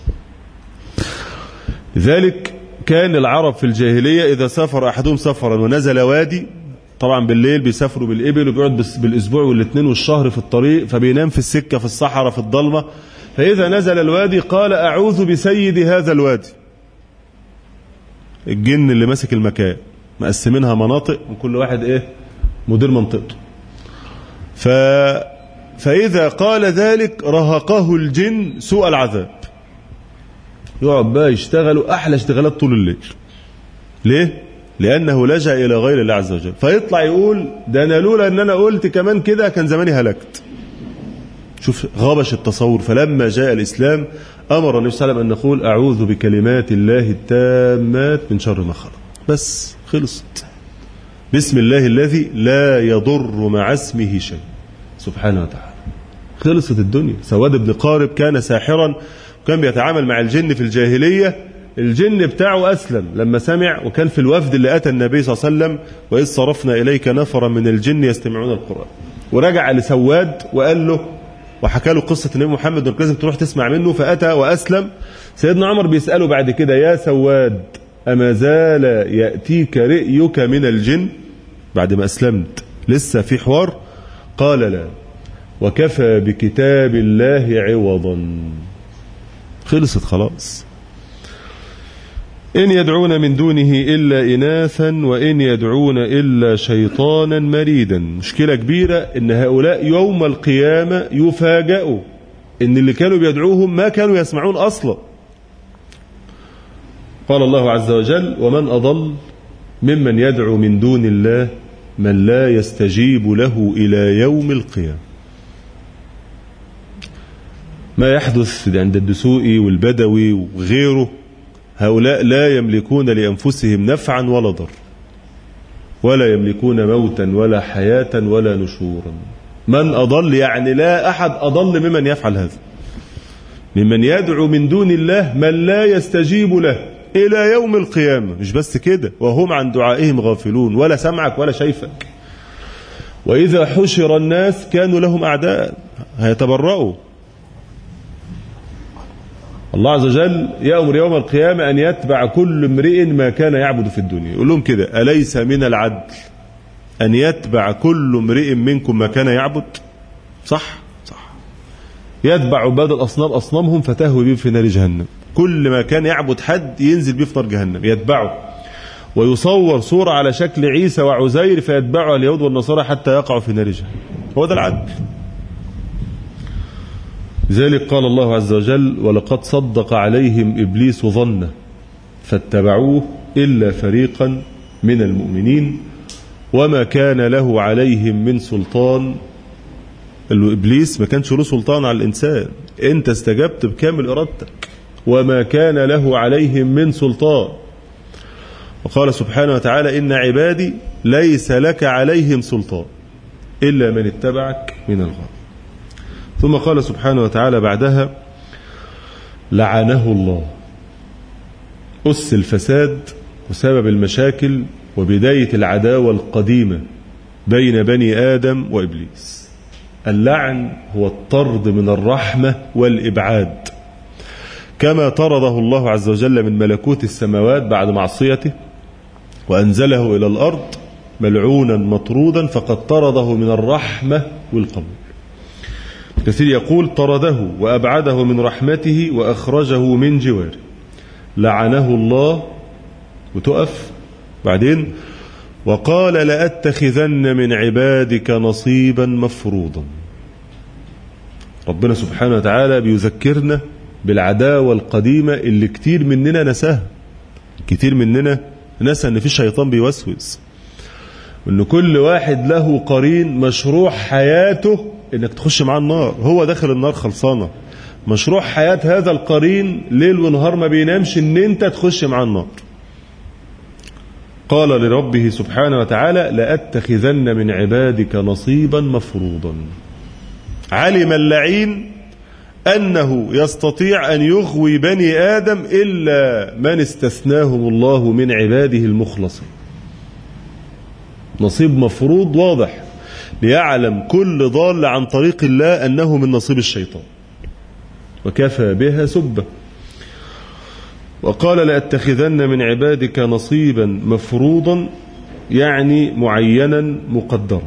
لذلك كان العرب في الجاهلية إذا سافر أحدهم سفرا ونزل وادي، طبعا بالليل بيسافروا بالإبل وبيقعد بالأسبوع والاثنين والشهر في الطريق، فبينام في السكة في الصحراء في الضلمة، فإذا نزل الوادي قال أعوذ بسيد هذا الوادي. الجن اللي ماسك المكان مقسمينها مناطق وكل واحد إيه مدير منطقته. ف... فإذا قال ذلك رهقه الجن سوء العذاب، يقعد بقى يشتغلوا أحلى اشتغالات طول الليل. ليه؟ لأنه لجأ إلى غير الله عز وجل، فيطلع يقول ده أنا لولا أن أنا قلت كمان كده كان زماني هلكت. شوف غبش التصور. فلما جاء الإسلام أمر النبي صلى الله عليه وسلم أن نقول أعوذ بكلمات الله التامات من شر ما خلق، بس خلصت. بسم الله الذي لا يضر مع اسمه شيء سبحانه وتعالى. خلصت الدنيا. سواد بن قارب كان ساحرا وكان بيتعامل مع الجن في الجاهلية. الجن بتاعه أسلم لما سمع، وكان في الوفد اللي أتى النبي صلى الله عليه وسلم وإذ صرفنا إليك نفرا من الجن يستمعون القرآن. ورجع لسواد وقال له وحكى له قصة النبي محمد وقال لازم تروح تسمع منه، فأتى وأسلم. سيدنا عمر بيسأله بعد كده يا سواد أما زال يأتيك رئيك من الجن؟ بعد ما أسلمت لسه في حوار؟ قال لا، وكفى بكتاب الله عوضا. خلصت خلاص. إن يدعون من دونه إلا إناثا وإن يدعون إلا شيطانا مريدا. مشكلة كبيرة إن هؤلاء يوم القيامة يفاجئوا إن اللي كانوا بيدعوهم ما كانوا يسمعون أصلا. قال الله عز وجل ومن أضل ممن يدعو من دون الله من لا يستجيب له إلى يوم القيامة. ما يحدث عند الدسوقي والبدوي وغيره، هؤلاء لا يملكون لأنفسهم نفعا ولا ضر، ولا يملكون موتا ولا حياة ولا نشورا. من أضل يعني لا أحد أضل ممن يفعل هذا، ممن يدعو من دون الله من لا يستجيب له إلى يوم القيامة. مش بس كده، وهم عن دعائهم غافلون، ولا سمعك ولا شايفك. وإذا حشر الناس كانوا لهم أعداء، هيتبرؤوا. الله عز وجل يأمر يوم القيامة أن يتبع كل امرئ ما كان يعبد في الدنيا. يقول لهم كده أليس من العدل أن يتبع كل امرئ منكم ما كان يعبد؟ صح صح. يتبع عباد الأصنام أصنامهم فتهوي بهم في نار جهنم. كل ما كان يعبد حد ينزل به في نار جهنم يتبعه. ويصور صورة على شكل عيسى وعزير فيتبعها اليهود والنصارى حتى يقعوا في نار جهنم. هو ده العدل. لذلك قال الله عز وجل ولقد صدق عليهم إبليس ظنه فاتبعوه إلا فريقا من المؤمنين وما كان له عليهم من سلطان. الإبليس ما كانش له سلطان على الإنسان، أنت استجبت بكامل إرادتك. وما كان له عليهم من سلطان. وقال سبحانه وتعالى إن عبادي ليس لك عليهم سلطان إلا من اتبعك من الغاوين. ثم قال سبحانه وتعالى بعدها لعنه الله. أس الفساد وسبب المشاكل وبداية العداوة القديمة بين بني آدم وإبليس. اللعن هو الطرد من الرحمة والإبعاد، كما طرده الله عز وجل من ملكوت السماوات بعد معصيته وأنزله إلى الأرض ملعونا مطرودا، فقد طرده من الرحمة والقبول. كثير يقول طرده وأبعده من رحمته وأخرجه من جواره. لعنه الله وتقف بعدين وقال لأتخذن من عبادك نصيبا مفروضا. ربنا سبحانه وتعالى بيذكرنا بالعداوة القديمة اللي كتير مننا نساها. كتير مننا نسى ان في شيطان بيوسوس، وان كل واحد له قرين مشروع حياته انك تخش معاه النار. هو داخل النار خلصانة، مشروع حياة هذا القرين ليل ونهار ما بينامش ان انت تخش معاه النار. قال لربه سبحانه وتعالى لأتخذن من عبادك نصيبا مفروضا. علم اللعين أنه يستطيع أن يغوي بني آدم إلا من استثناهم الله من عباده المخلصين. نصيب مفروض واضح، ليعلم كل ضال عن طريق الله أنه من نصيب الشيطان، وكفى بها سبة. وقال لأتخذن من عبادك نصيبا مفروضا، يعني معينا مقدرا.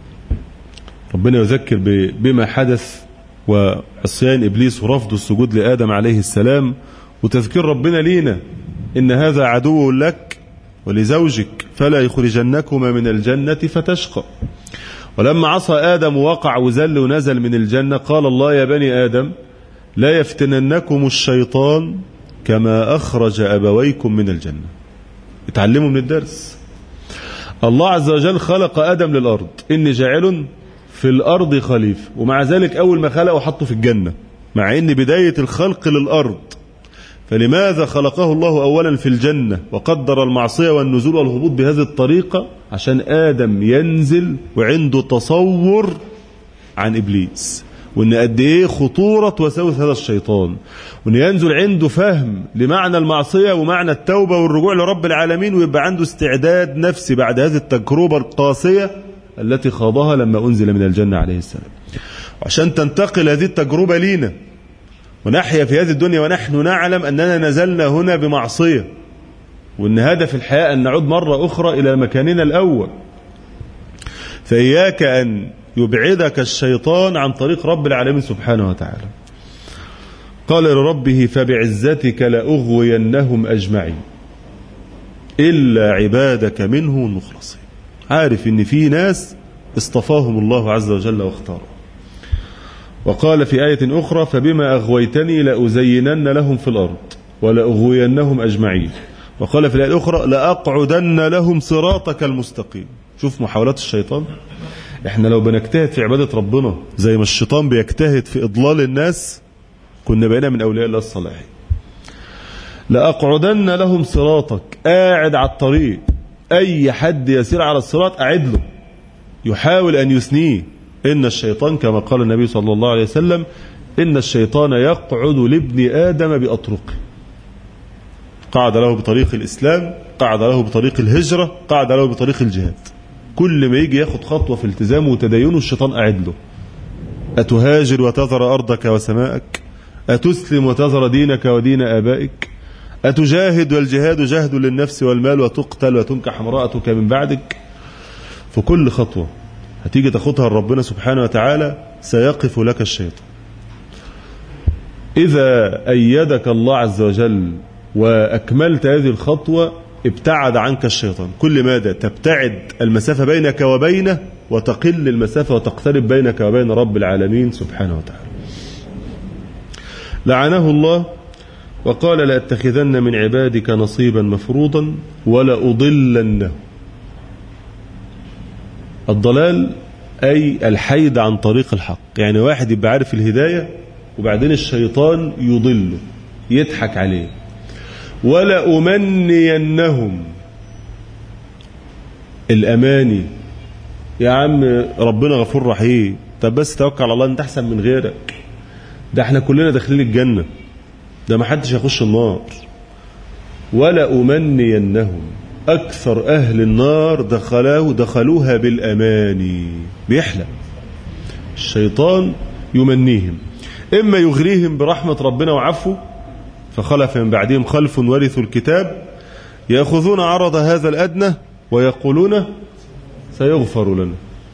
ربنا يذكر بما حدث وعصيان إبليس ورفض السجود لآدم عليه السلام، وتذكير ربنا لينا إن هذا عدو لك ولزوجك فلا يخرجنكما من الجنة فتشقى. ولما عصى آدم وقع وزل ونزل من الجنة قال الله يا بني آدم لا يفتننكم الشيطان كما أخرج أبويكم من الجنة. اتعلموا من الدرس. الله عز وجل خلق آدم للأرض، إني جاعل في الأرض خليفة، ومع ذلك أول ما خلقه حطه في الجنة، مع إن بداية الخلق للأرض. فلماذا خلقه الله أولا في الجنة وقدر المعصية والنزول والهبوط بهذه الطريقة؟ عشان آدم ينزل وعنده تصور عن إبليس، وإن قد إيه خطورة وساوس هذا الشيطان، وإن ينزل عنده فهم لمعنى المعصية ومعنى التوبة والرجوع لرب العالمين، ويبقى عنده استعداد نفسي بعد هذه التجربة القاسية التي خاضها لما أنزل من الجنة عليه السلام. عشان تنتقل هذه التجربة لينا ونحيا في هذه الدنيا ونحن نعلم أننا نزلنا هنا بمعصية، وأن هدف الحياة أن نعود مرة أخرى إلى مكاننا الأول. فإياك أن يبعدك الشيطان عن طريق رب العالمين سبحانه وتعالى. قال لربه فبعزتك لأغوينهم أجمعين إلا عبادك منهم المخلصين. عارف ان في ناس اصطفاهم الله عز وجل واختاره. وقال في آية أخرى فبما أغويتني لأزينن لهم في الأرض ولأغوينهم أجمعين. وقال في الآية الأخرى لأقعدن لهم صراطك المستقيم. شوف محاولات الشيطان. احنا لو بنجتهد في عبادة ربنا زي ما الشيطان بيجتهد في إضلال الناس كنا بقينا من أولياء الله الصالحين. لأقعدن لهم صراطك، قاعد على الطريق، أي حد يسير على الصراط أعد له، يحاول أن يثنيه. إن الشيطان كما قال النبي صلى الله عليه وسلم إن الشيطان يقعد لابن آدم بأطرقه. قعد له بطريق الإسلام، قعد له بطريق الهجرة، قعد له بطريق الجهاد. كل ما يجي ياخد خطوة في التزامه وتدينه الشيطان قاعد له. أتهاجر وتذر أرضك وسماءك، أتسلم وتذر دينك ودين آبائك، أتجاهد والجهاد جهد للنفس والمال وتقتل وتنكح امرأتك من بعدك. في كل خطوة هتيجي تاخدها لربنا سبحانه وتعالى سيقف لك الشيطان. إذا أيدك الله عز وجل وأكملت هذه الخطوة ابتعد عنك الشيطان. كل ماذا تبتعد المسافة بينك وبينه وتقل المسافة وتقترب بينك وبين رب العالمين سبحانه وتعالى. لعنه الله وقال لأتخذن من عبادك نصيبا مفروضا ولأضلنه. الضلال أي الحيد عن طريق الحق، يعني واحد يبقى عارف الهداية وبعدين الشيطان يضله يضحك عليه. ولأمنينهم، الأماني، يا عم ربنا غفور رحيم، طب بس توكل على الله انت أحسن من غيرك، ده احنا كلنا داخلين الجنة، ده ما حدش هيخش النار. ولا أمنينهم، أكثر أهل النار دخلوا دخلوها بالأماني، بيحلم الشيطان يمنيهم، إما يغريهم برحمة ربنا وعفوه فخلف من بعدهم خلف ورثوا الكتاب يأخذون عرض هذا الأدنى ويقولون سيغفر لنا.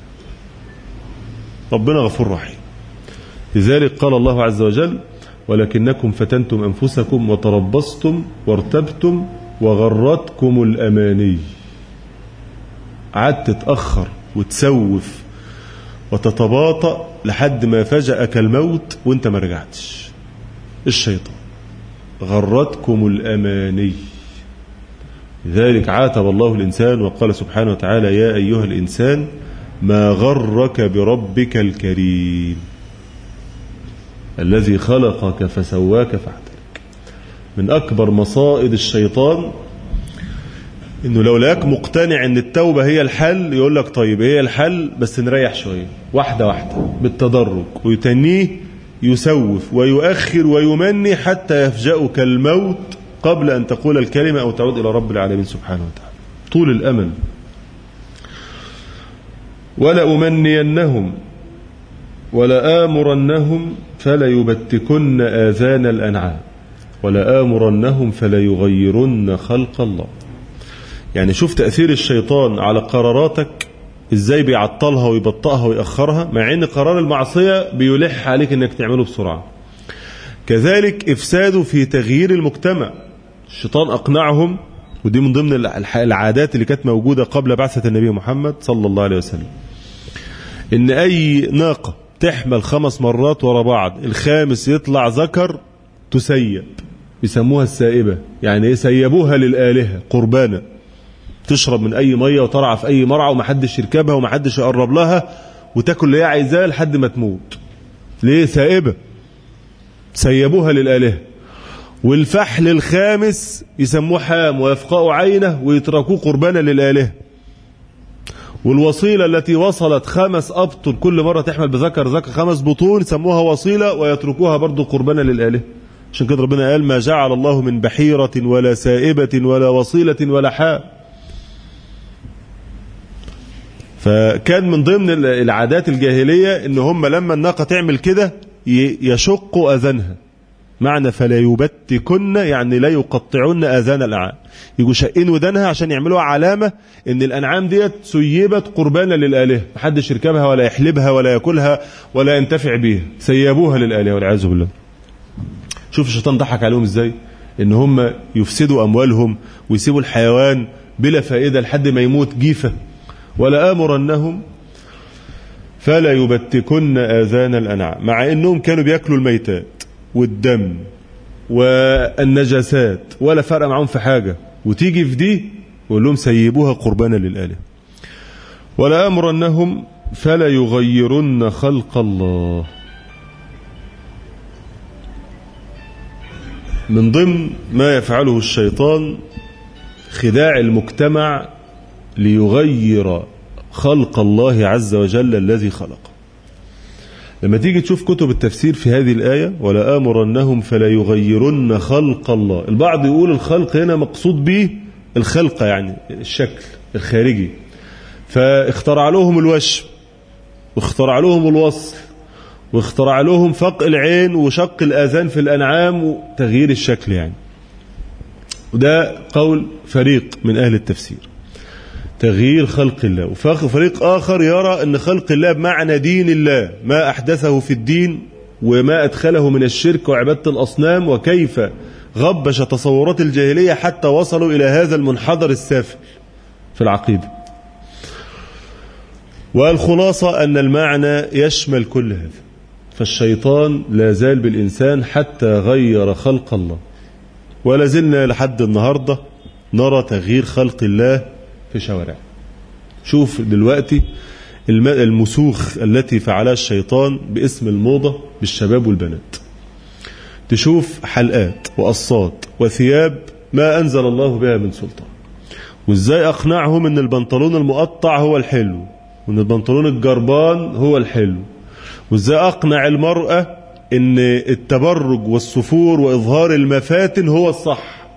ربنا غفور رحيم. لذلك قال الله عز وجل ولكنكم فتنتم أنفسكم وتربصتم وارتبتم وغرتكم الأماني. قعدت تتأخر وتسوف وتتباطأ لحد ما فجأك الموت وانت ما رجعتش. الشيطان غرتكم الأماني. لذلك عاتب الله الإنسان وقال سبحانه وتعالى يا أيها الإنسان ما غرك بربك الكريم الذي خلقك فسواك فعدلك. من أكبر مصائد الشيطان إنه لو لقاك مقتنع إن التوبة هي الحل يقول لك طيب هي الحل بس نريح شوية واحدة واحدة بالتدرج، ويتنيه يسوف ويؤخر ويمني حتى يفجأك الموت قبل أن تقول الكلمة أو تعود إلى رب العالمين سبحانه وتعالى. طول الأمل. ولأمنينهم ولآمرنهم فليبتكن آذان الأنعام ولآمرنهم فليغيرن خلق الله. يعني شوف تأثير الشيطان على قراراتك ازاي بيعطلها ويبطئها ويأخرها، مع ان قرار المعصية بيلح عليك انك تعمله بسرعة. كذلك افساده في تغيير المجتمع. الشيطان اقنعهم، ودي من ضمن العادات اللي كانت موجودة قبل بعثة النبي محمد صلى الله عليه وسلم، ان اي ناقة تحمل خمس مرات ورا بعض الخامس يطلع ذكر تسيب، يسموها السائبة. يعني يسيبوها للآلهة قربانا، تشرب من أي مية وترعى في أي مرعى ومحدش يركبها ومحدش يقرب لها وتاكل اللي هي عايزاه لحد ما تموت. ليه؟ سائبة، سيبوها للآلهة. والفحل الخامس يسموه حام ويفقأوا عينه ويتركوه قربانا للآلهة. والوصيلة التي وصلت خمس أبطل كل مرة تحمل بذكر ذكر خمس بطون يسموها وصيلة ويتركوها برضو قربانا للآلهة. عشان كده ربنا قال ما جعل الله من بحيرة ولا سائبة ولا وصيلة ولا حام. فكان من ضمن العادات الجاهلية ان هم لما الناقة تعمل كده يشقوا أذانها. معنى فلا يبتكن يعني لا يقطعون أذان الأنعام، يجوا شقين ودانها عشان يعملوها علامة ان الأنعام ديت سيبت قربانا للآلهة، محدش يركبها ولا يحلبها ولا يأكلها ولا ينتفع بيها، سيبوها للآلهة والعياذ بالله. شوف الشيطان ضحك عليهم ازاي، ان هم يفسدوا أموالهم ويسيبوا الحيوان بلا فائدة لحد ما يموت جيفة. ولا آمرنهم فلا يبتكن آذان الأنعام، مع أنهم كانوا بيأكلوا الميتات والدم والنجاسات ولا فرق معهم في حاجة، وتيجي في دي ويقول لهم سيبوها قربانا للآلهة. ولا آمرنهم فلا يغيرن خلق الله. من ضمن ما يفعله الشيطان خداع المجتمع ليغير خلق الله عز وجل الذي خلقه. لما تيجي تشوف كتب التفسير في هذه الآية ولا آمرنهم فلا يغيرن خلق الله، البعض يقول الخلق هنا مقصود به الخلقة يعني الشكل الخارجي، فاخترع لهم الوشم واخترع لهم الوصل واخترع لهم فق العين وشق الآذان في الأنعام وتغيير الشكل يعني. وده قول فريق من أهل التفسير، تغيير خلق الله. وفريق آخر يرى أن خلق الله بمعنى دين الله، ما أحدثه في الدين وما أدخله من الشرك وعبادة الأصنام، وكيف غبش تصورات الجاهلية حتى وصلوا إلى هذا المنحدر السافل في العقيدة. والخلاصة أن المعنى يشمل كل هذا. فالشيطان لا زال بالإنسان حتى غير خلق الله، ولا زلنا لحد النهاردة نرى تغيير خلق الله في شوارع. شوف دلوقتي المسوخ التي فعلها الشيطان باسم الموضة بالشباب والبنات، تشوف حلقات وقصات وثياب ما أنزل الله بها من سلطان، وإزاي أقنعهم أن البنطلون المقطع هو الحلو وأن البنطلون الجربان هو الحلو، وإزاي أقنع المرأة أن التبرج والسفور وإظهار المفاتن هو الصح.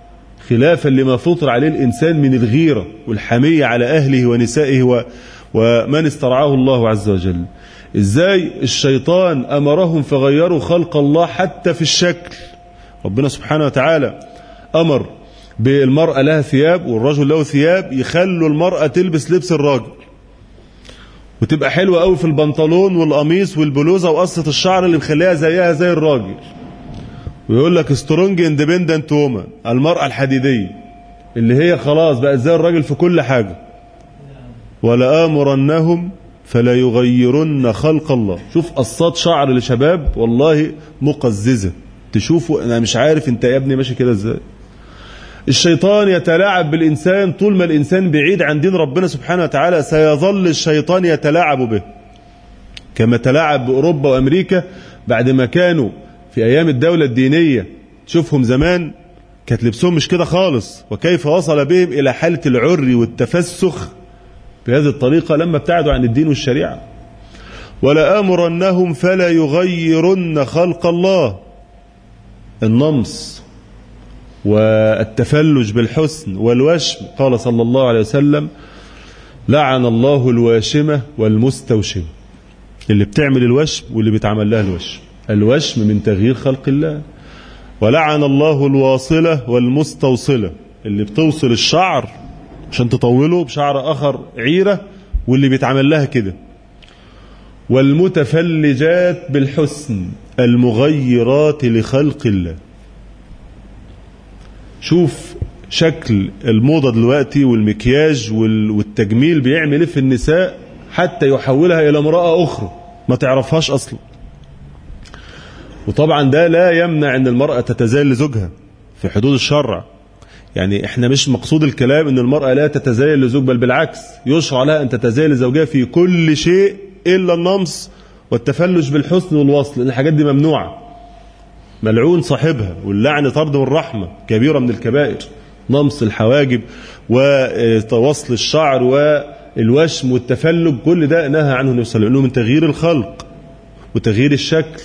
خلافا لما فطر عليه الإنسان من الغيرة والحمية على أهله ونسائه و ومن استرعاه الله عز وجل. إزاي الشيطان أمرهم فغيروا خلق الله حتى في الشكل. ربنا سبحانه وتعالى أمر بالمرأة لها ثياب والرجل له ثياب، يخلوا المرأة تلبس لبس الراجل وتبقى حلوة قوي في البنطلون والقميص والبلوزة وقصة الشعر اللي مخليها زيها زي الراجل، ويقول لك سترونج اندبندنت وومن، المرأة الحديدية اللي هي خلاص بقت زي الراجل في كل حاجة. ولا آمرنهم فلا يغيرن خلق الله. شوف قصات شعر لشباب والله مقززة، تشوفوا أنا مش عارف أنت يا ابني ماشي كده إزاي. الشيطان يتلاعب بالإنسان طول ما الإنسان بعيد عن دين ربنا سبحانه وتعالى، سيظل الشيطان يتلاعب به كما تلاعب بأوروبا وأمريكا بعد ما كانوا في أيام الدولة الدينية. شوفهم زمان كانت لبسهم مش كده خالص، وكيف وصل بهم إلى حالة العري والتفسخ بهذه الطريقة لما ابتعدوا عن الدين والشريعة. ولا آمرنهم فلا يغيرن خلق الله. النمص والتفلج بالحسن والوشم، قال صلى الله عليه وسلم: لعن الله الواشمة والمستوشمة. اللي بتعمل الوشم واللي بيتعمل لها الوشم. الوشم من تغيير خلق الله. ولعن الله الواصلة والمستوصلة، اللي بتوصل الشعر عشان تطوله بشعر آخر عيرة واللي بيتعمل لها كده. والمتفلجات بالحسن المغيرات لخلق الله. شوف شكل الموضة دلوقتي والمكياج والتجميل بيعمل ايه في النساء حتى يحولها إلى امرأة أخرى ما تعرفهاش أصلا. وطبعا ده لا يمنع أن المرأة تتزين لزوجها في حدود الشرع. يعني احنا مش مقصود الكلام أن المرأة لا تتزين لزوج، بل بالعكس يشرع لها أن تتزين لزوجها في كل شيء إلا النمص والتفلج بالحسن والوصل، لأن الحاجات دي ممنوعة، ملعون صاحبها، واللعن طرد والرحمة كبيرة من الكبائر. نمص الحواجب ووصل الشعر والوشم والتفلج كل ده نهى عنه النبي صلى الله عليه وسلم، من تغيير الخلق وتغيير الشكل.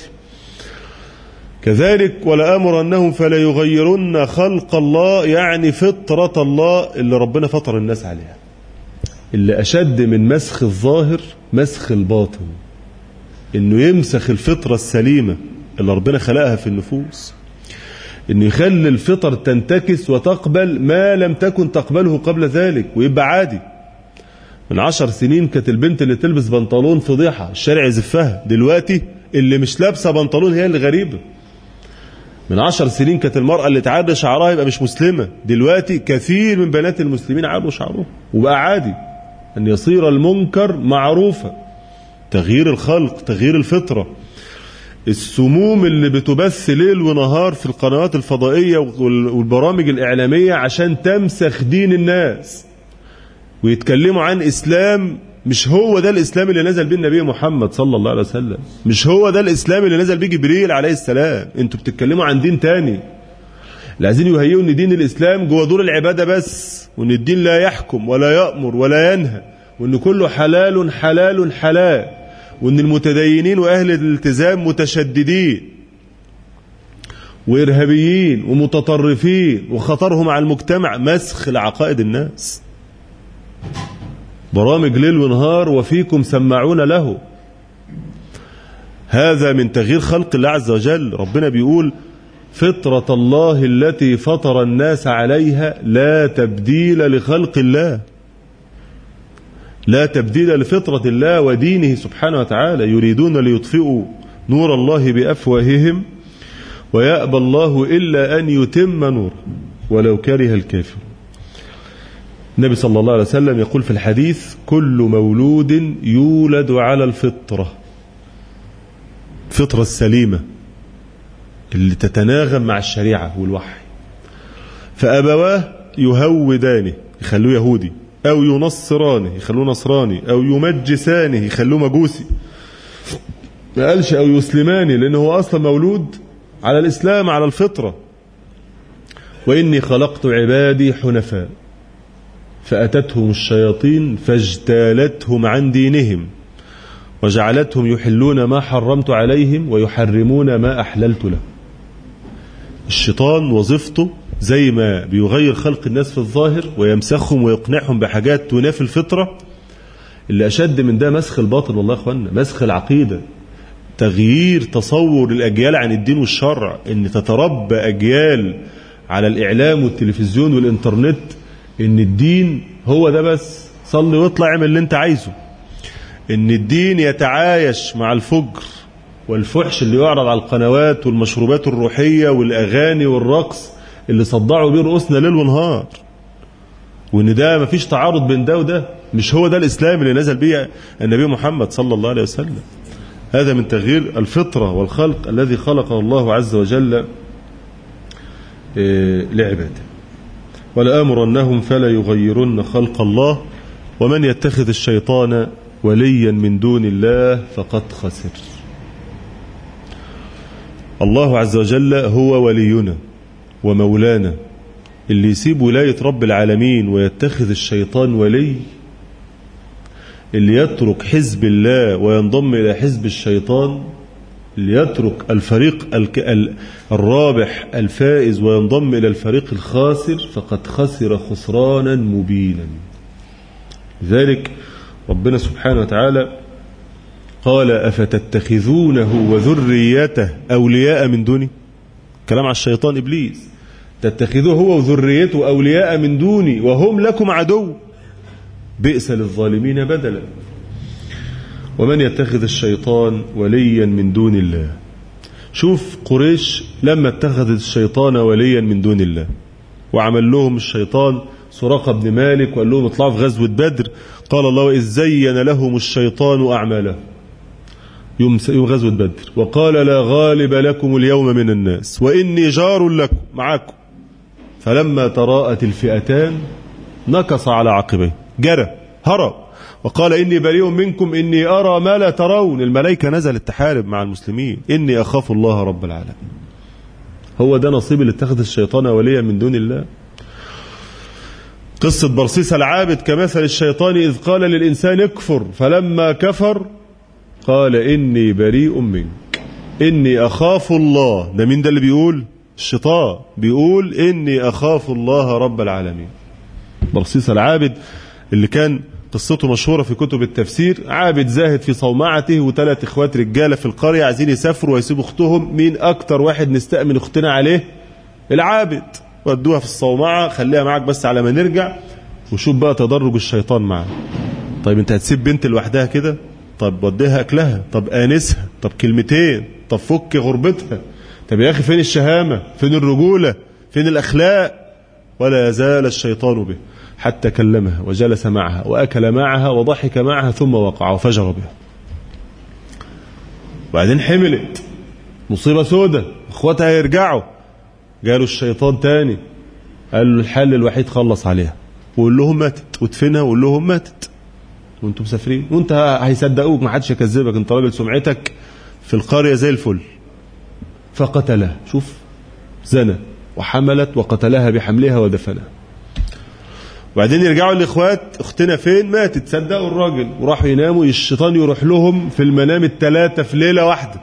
كذلك ولا آمرنهم فلا يغيرن خلق الله، يعني فطرة الله اللي ربنا فطر الناس عليها. اللي أشد من مسخ الظاهر مسخ الباطن، إنه يمسخ الفطرة السليمة اللي ربنا خلقها في النفوس، إنه يخلي الفطر تنتكس وتقبل ما لم تكن تقبله قبل ذلك ويبقى عادي. من عشر سنين كانت البنت اللي تلبس بنطلون فضيحة، الشارع يزفها. دلوقتي اللي مش لابسة بنطلون هي اللي غريبة. من عشر سنين كانت المرأة اللي تعري شعرها يبقى مش مسلمة، دلوقتي كثير من بنات المسلمين عروا شعرهم وبقى عادي أن يصير المنكر معروفة. تغيير الخلق، تغيير الفطرة. السموم اللي بتبث ليل ونهار في القنوات الفضائية والبرامج الإعلامية عشان تمسخ دين الناس ويتكلموا عن إسلام مش هو ده الإسلام اللي نزل به النبي محمد صلى الله عليه وسلم، مش هو ده الإسلام اللي نزل به جبريل عليه السلام. انتوا بتتكلموا عن دين تاني. لازم يهيئوا ان دين الإسلام جوه دور العبادة بس، وان الدين لا يحكم ولا يأمر ولا ينهى، وان كله حلال حلال حلال، وان المتدينين واهل الالتزام متشددين وارهابيين ومتطرفين وخطرهم على المجتمع مسخ لعقائد الناس. برامج ليل ونهار وفيكم سماعون له. هذا من تغيير خلق الله عز وجل. ربنا بيقول: فطرة الله التي فطر الناس عليها لا تبديل لخلق الله، لا تبديل لفطرة الله ودينه سبحانه وتعالى. يريدون ليطفئوا نور الله بأفواههم ويأبى الله إلا أن يتم نوره ولو كره الكافر. النبي صلى الله عليه وسلم يقول في الحديث: كل مولود يولد على الفطرة، الفطرة السليمة اللي تتناغم مع الشريعة والوحي، فأبواه يهودانه يخلوه يهودي، أو ينصرانه يخلوه نصراني، أو يمجسانه يخلوه مجوسي. ما قالش أو يسلمانه، لأنه هو أصلا مولود على الإسلام على الفطرة. وإني خلقت عبادي حنفاء فأتتهم الشياطين فاجتالتهم عن دينهم وجعلتهم يحلون ما حرمت عليهم ويحرمون ما أحللت لهم. الشيطان وظيفته زي ما بيغير خلق الناس في الظاهر ويمسخهم ويقنعهم بحاجات تنافي الفطرة، اللي أشد من ده مسخ الباطن والله يا أخوانا، مسخ العقيدة، تغيير تصور الأجيال عن الدين والشرع، إن تتربى أجيال على الإعلام والتلفزيون والإنترنت إن الدين هو ده بس، صلي واطلع اعمل اللي انت عايزه. إن الدين يتعايش مع الفجر والفحش اللي يعرض على القنوات والمشروبات الروحية والأغاني والرقص اللي صدعوا بيه رؤوسنا ليل ونهار، وإن ده مفيش تعارض بين ده وده، مش هو ده الإسلام اللي نزل بيه النبي محمد صلى الله عليه وسلم. هذا من تغيير الفطرة والخلق الذي خلقه الله عز وجل لعباده. ولآمرنهم فلا يغيرن خلق الله ومن يتخذ الشيطان وليا من دون الله فقد خسر. الله عز وجل هو ولينا ومولانا، اللي يسيب ولاية رب العالمين ويتخذ الشيطان ولي، اللي يترك حزب الله وينضم إلى حزب الشيطان، اللي يترك الفريق الرابح الفائز وينضم إلى الفريق الخاسر فقد خسر خسرانا مبينا. لذلك ربنا سبحانه وتعالى قال أفتتخذونه وذريته أولياء من دوني، كلام على الشيطان إبليس، تتخذوه هو وذريته أولياء من دوني وهم لكم عدو بئس للظالمين بدلا. ومن يتخذ الشيطان وليا من دون الله. شوف قريش لما اتخذت الشيطان وليا من دون الله وعمل لهم الشيطان سراقة بن مالك وقال لهم اطلعوا في غزوة بدر، قال الله إذ زين لهم الشيطان أعمالهم يوم غزوة بدر وقال لا غالب لكم اليوم من الناس وإني جار لكم معكم، فلما تراءت الفئتان نكص على عقبيه جرى هرب وقال إني بريء منكم إني أرى ما لا ترون. الملائكة نزلت تحارب مع المسلمين، إني أخاف الله رب العالمين. هو ده نصيب اللي اتخذ الشيطان وليا من دون الله. قصة برصيس العابد كمثل الشيطان إذ قال للإنسان اكفر فلما كفر قال إني بريء منك إني أخاف الله. ده مين ده اللي بيقول؟ الشيطان بيقول إني أخاف الله رب العالمين. برصيس العابد اللي كان قصته مشهورة في كتب التفسير، عابد زاهد في صومعته وثلاث اخوات رجالة في القرية عايزين يسافروا ويسيبوا اختهم، مين اكتر واحد نستأمن اختنا عليه؟ العابد. ودوها في الصومعة، خليها معك بس على ما نرجع، وشوف بقى تدرج الشيطان معاه. طيب انت هتسيب بنت لوحدها كده؟ طب وديها اكلها، طب انسها، طب كلمتين، طب فك غربتها، طب يا اخي فين الشهامة، فين الرجولة، فين الاخلاق؟ ولا يزال الشيطان به حتى كلمها وجلس معها وأكل معها وضحك معها ثم وقع وفجر بها. وبعدين حملت، مصيبة سودة، اخواتها يرجعوا، قالوا الشيطان تاني قال له الحل الوحيد خلص عليها وقول لهم ماتت، وادفنها وقول لهم ماتت وانتم مسافرين، وانت هيصدقوك، ما حدش يكذبك، انت راجل سمعتك في القرية زي الفل. فقتلها، شوف زنى وحملت وقتلها بحملها ودفنها. وبعدين يرجعوا الاخوات، اختنا فين؟ ماتت. صدقوا الراجل وراحوا يناموا، الشيطان يروح لهم في المنام الثلاثة في ليلة واحدة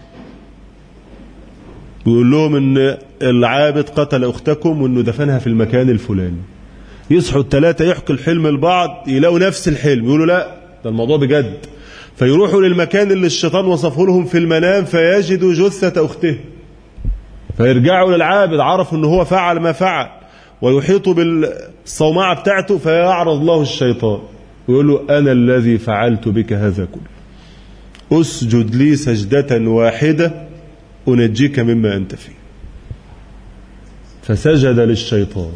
ويقول لهم ان العابد قتل اختكم وانه دفنها في المكان الفلاني. يصحوا الثلاثة يحكوا الحلم لبعض، يلاقوا نفس الحلم، يقولوا لا ده الموضوع بجد، فيروحوا للمكان اللي الشيطان وصفه لهم في المنام فيجدوا جثة اخته، فيرجعوا للعابد، عرفوا انه هو فعل ما فعل، ويحيطوا بالصومعة بتاعته، فيعرض الله الشيطان ويقول له أنا الذي فعلت بك هذا كله، أسجد لي سجدة واحدة أنجيك مما أنت فيه. فسجد للشيطان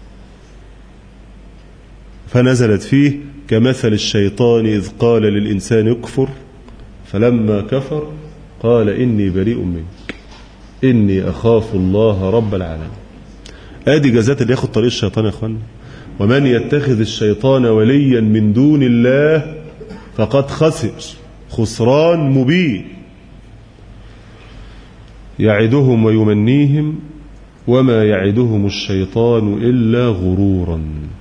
فنزلت فيه كمثل الشيطان إذ قال للإنسان اكفر فلما كفر قال إني بريء منك إني أخاف الله رب العالمين. ادي جزات اللي ياخد طريق الشيطان يا اخوانا. ومن يتخذ الشيطان وليا من دون الله فقد خسر خسران مبين. يعدهم ويمنيهم وما يعدهم الشيطان إلا غرورا.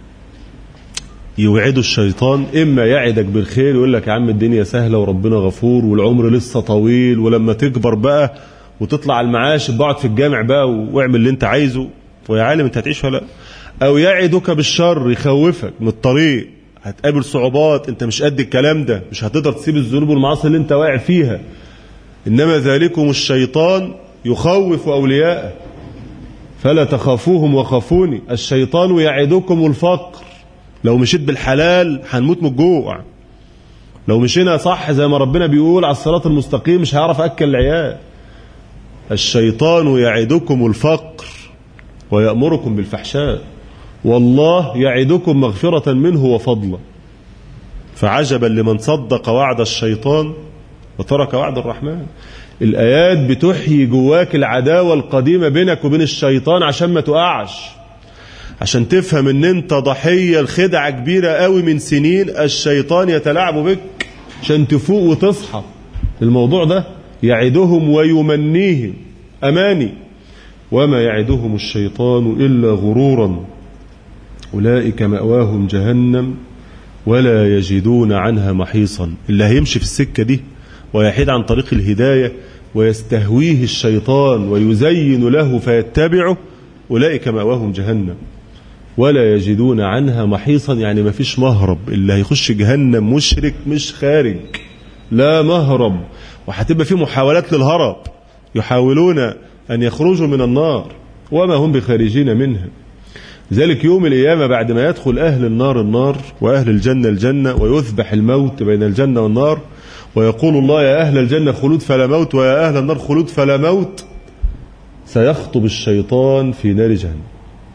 يوعد الشيطان إما يعدك بالخير، يقول لك يا عم الدنيا سهلة وربنا غفور والعمر لسه طويل، ولما تكبر بقى وتطلع المعاش بقعد في الجامع بقى واعمل اللي انت عايزه، ويا عالم انت هتعيش ولا لا. او يعدك بالشر، يخوفك من الطريق، هتقابل صعوبات، انت مش قد الكلام ده، مش هتقدر تسيب الذنوب والمعاصي اللي انت واقع فيها. انما ذلكم الشيطان يخوف اولياءه فلا تخافوهم وخافوني. الشيطان يعدكم الفقر، لو مشيت بالحلال هنموت من الجوع، لو مشينا صح زي ما ربنا بيقول على الصراط المستقيم مش هيعرف اكل العيال. الشيطان يعدكم الفقر ويأمركم بالفحشاء والله يعدكم مغفرة منه وفضلا. فعجبا لمن صدق وعد الشيطان وترك وعد الرحمن. الآيات بتحيي جواك العداوة القديمة بينك وبين الشيطان عشان ما تقعش، عشان تفهم ان انت ضحية الخدعة كبيرة قوي من سنين الشيطان يتلاعب بك، عشان تفوق وتصحى. الموضوع ده يعدهم ويمنيهم أماني وما يعدهم الشيطان إلا غرورا أولئك مأواهم جهنم ولا يجدون عنها محيصا. اللي هيمشي في السكة دي ويحيد عن طريق الهداية ويستهويه الشيطان ويزين له فيتبعه، أولئك مأواهم جهنم ولا يجدون عنها محيصا، يعني ما فيش مهرب. اللي هيخش جهنم مشرك مش خارج، لا مهرب، وهتبقى في محاولات للهرب، يحاولون أن يخرجوا من النار وما هم بخارجين منها. ذلك يوم القيامة بعد ما يدخل أهل النار النار وأهل الجنة الجنة ويذبح الموت بين الجنة والنار، ويقول الله يا أهل الجنة خلود فلا موت ويا أهل النار خلود فلا موت، سيخطب الشيطان في نار جهنم.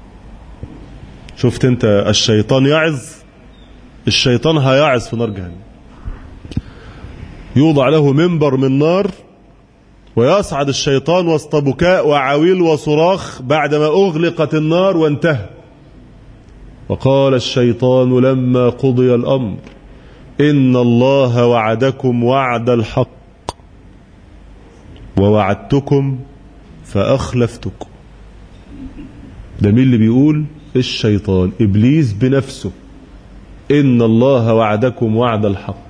شفت انت الشيطان يعظ، الشيطان هيعظ في نار جهنم. يوضع له منبر من نار ويصعد الشيطان وسط بكاء وعويل وصراخ بعدما أغلقت النار وانتهى. وقال الشيطان لما قضي الأمر إن الله وعدكم وعد الحق ووعدتكم فأخلفتكم. ده مين اللي بيقول؟ الشيطان، إبليس بنفسه. إن الله وعدكم وعد الحق.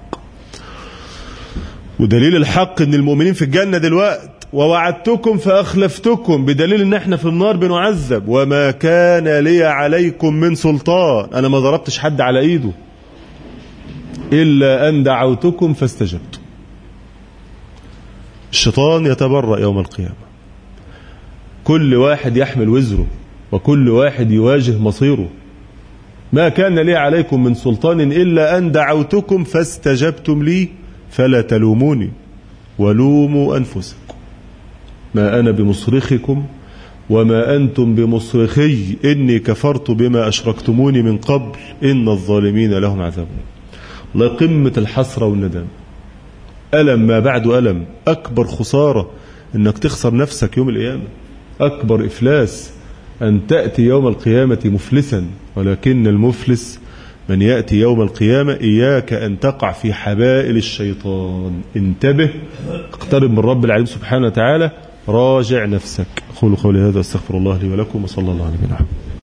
ودليل الحق ان المؤمنين في الجنة دلوقت، ووعدتكم فأخلفتكم، بدليل ان احنا في النار بنعذب. وما كان لي عليكم من سلطان، انا ما ضربتش حد على ايده، إلا أن دعوتكم فاستجبتم. الشيطان يتبرأ يوم القيامة، كل واحد يحمل وزره وكل واحد يواجه مصيره. ما كان لي عليكم من سلطان إلا أن دعوتكم فاستجبتم لي فلا تلوموني ولوموا أنفسكم ما أنا بمصرخكم وما أنتم بمصرخي إني كفرت بما أشركتموني من قبل إن الظالمين لهم عذاب. لقمة الحسرة والندم، ألم ما بعد ألم. أكبر خسارة إنك تخسر نفسك يوم القيامة، أكبر إفلاس أن تأتي يوم القيامة مفلسا، ولكن المفلس من يأتي يوم القيامة. إياك أن تقع في حبائل الشيطان، انتبه، اقترب من رب العالمين سبحانه وتعالى، راجع نفسك. أقول قولي هذا، استغفر الله لي ولكم، وصلى الله عليه وسلم.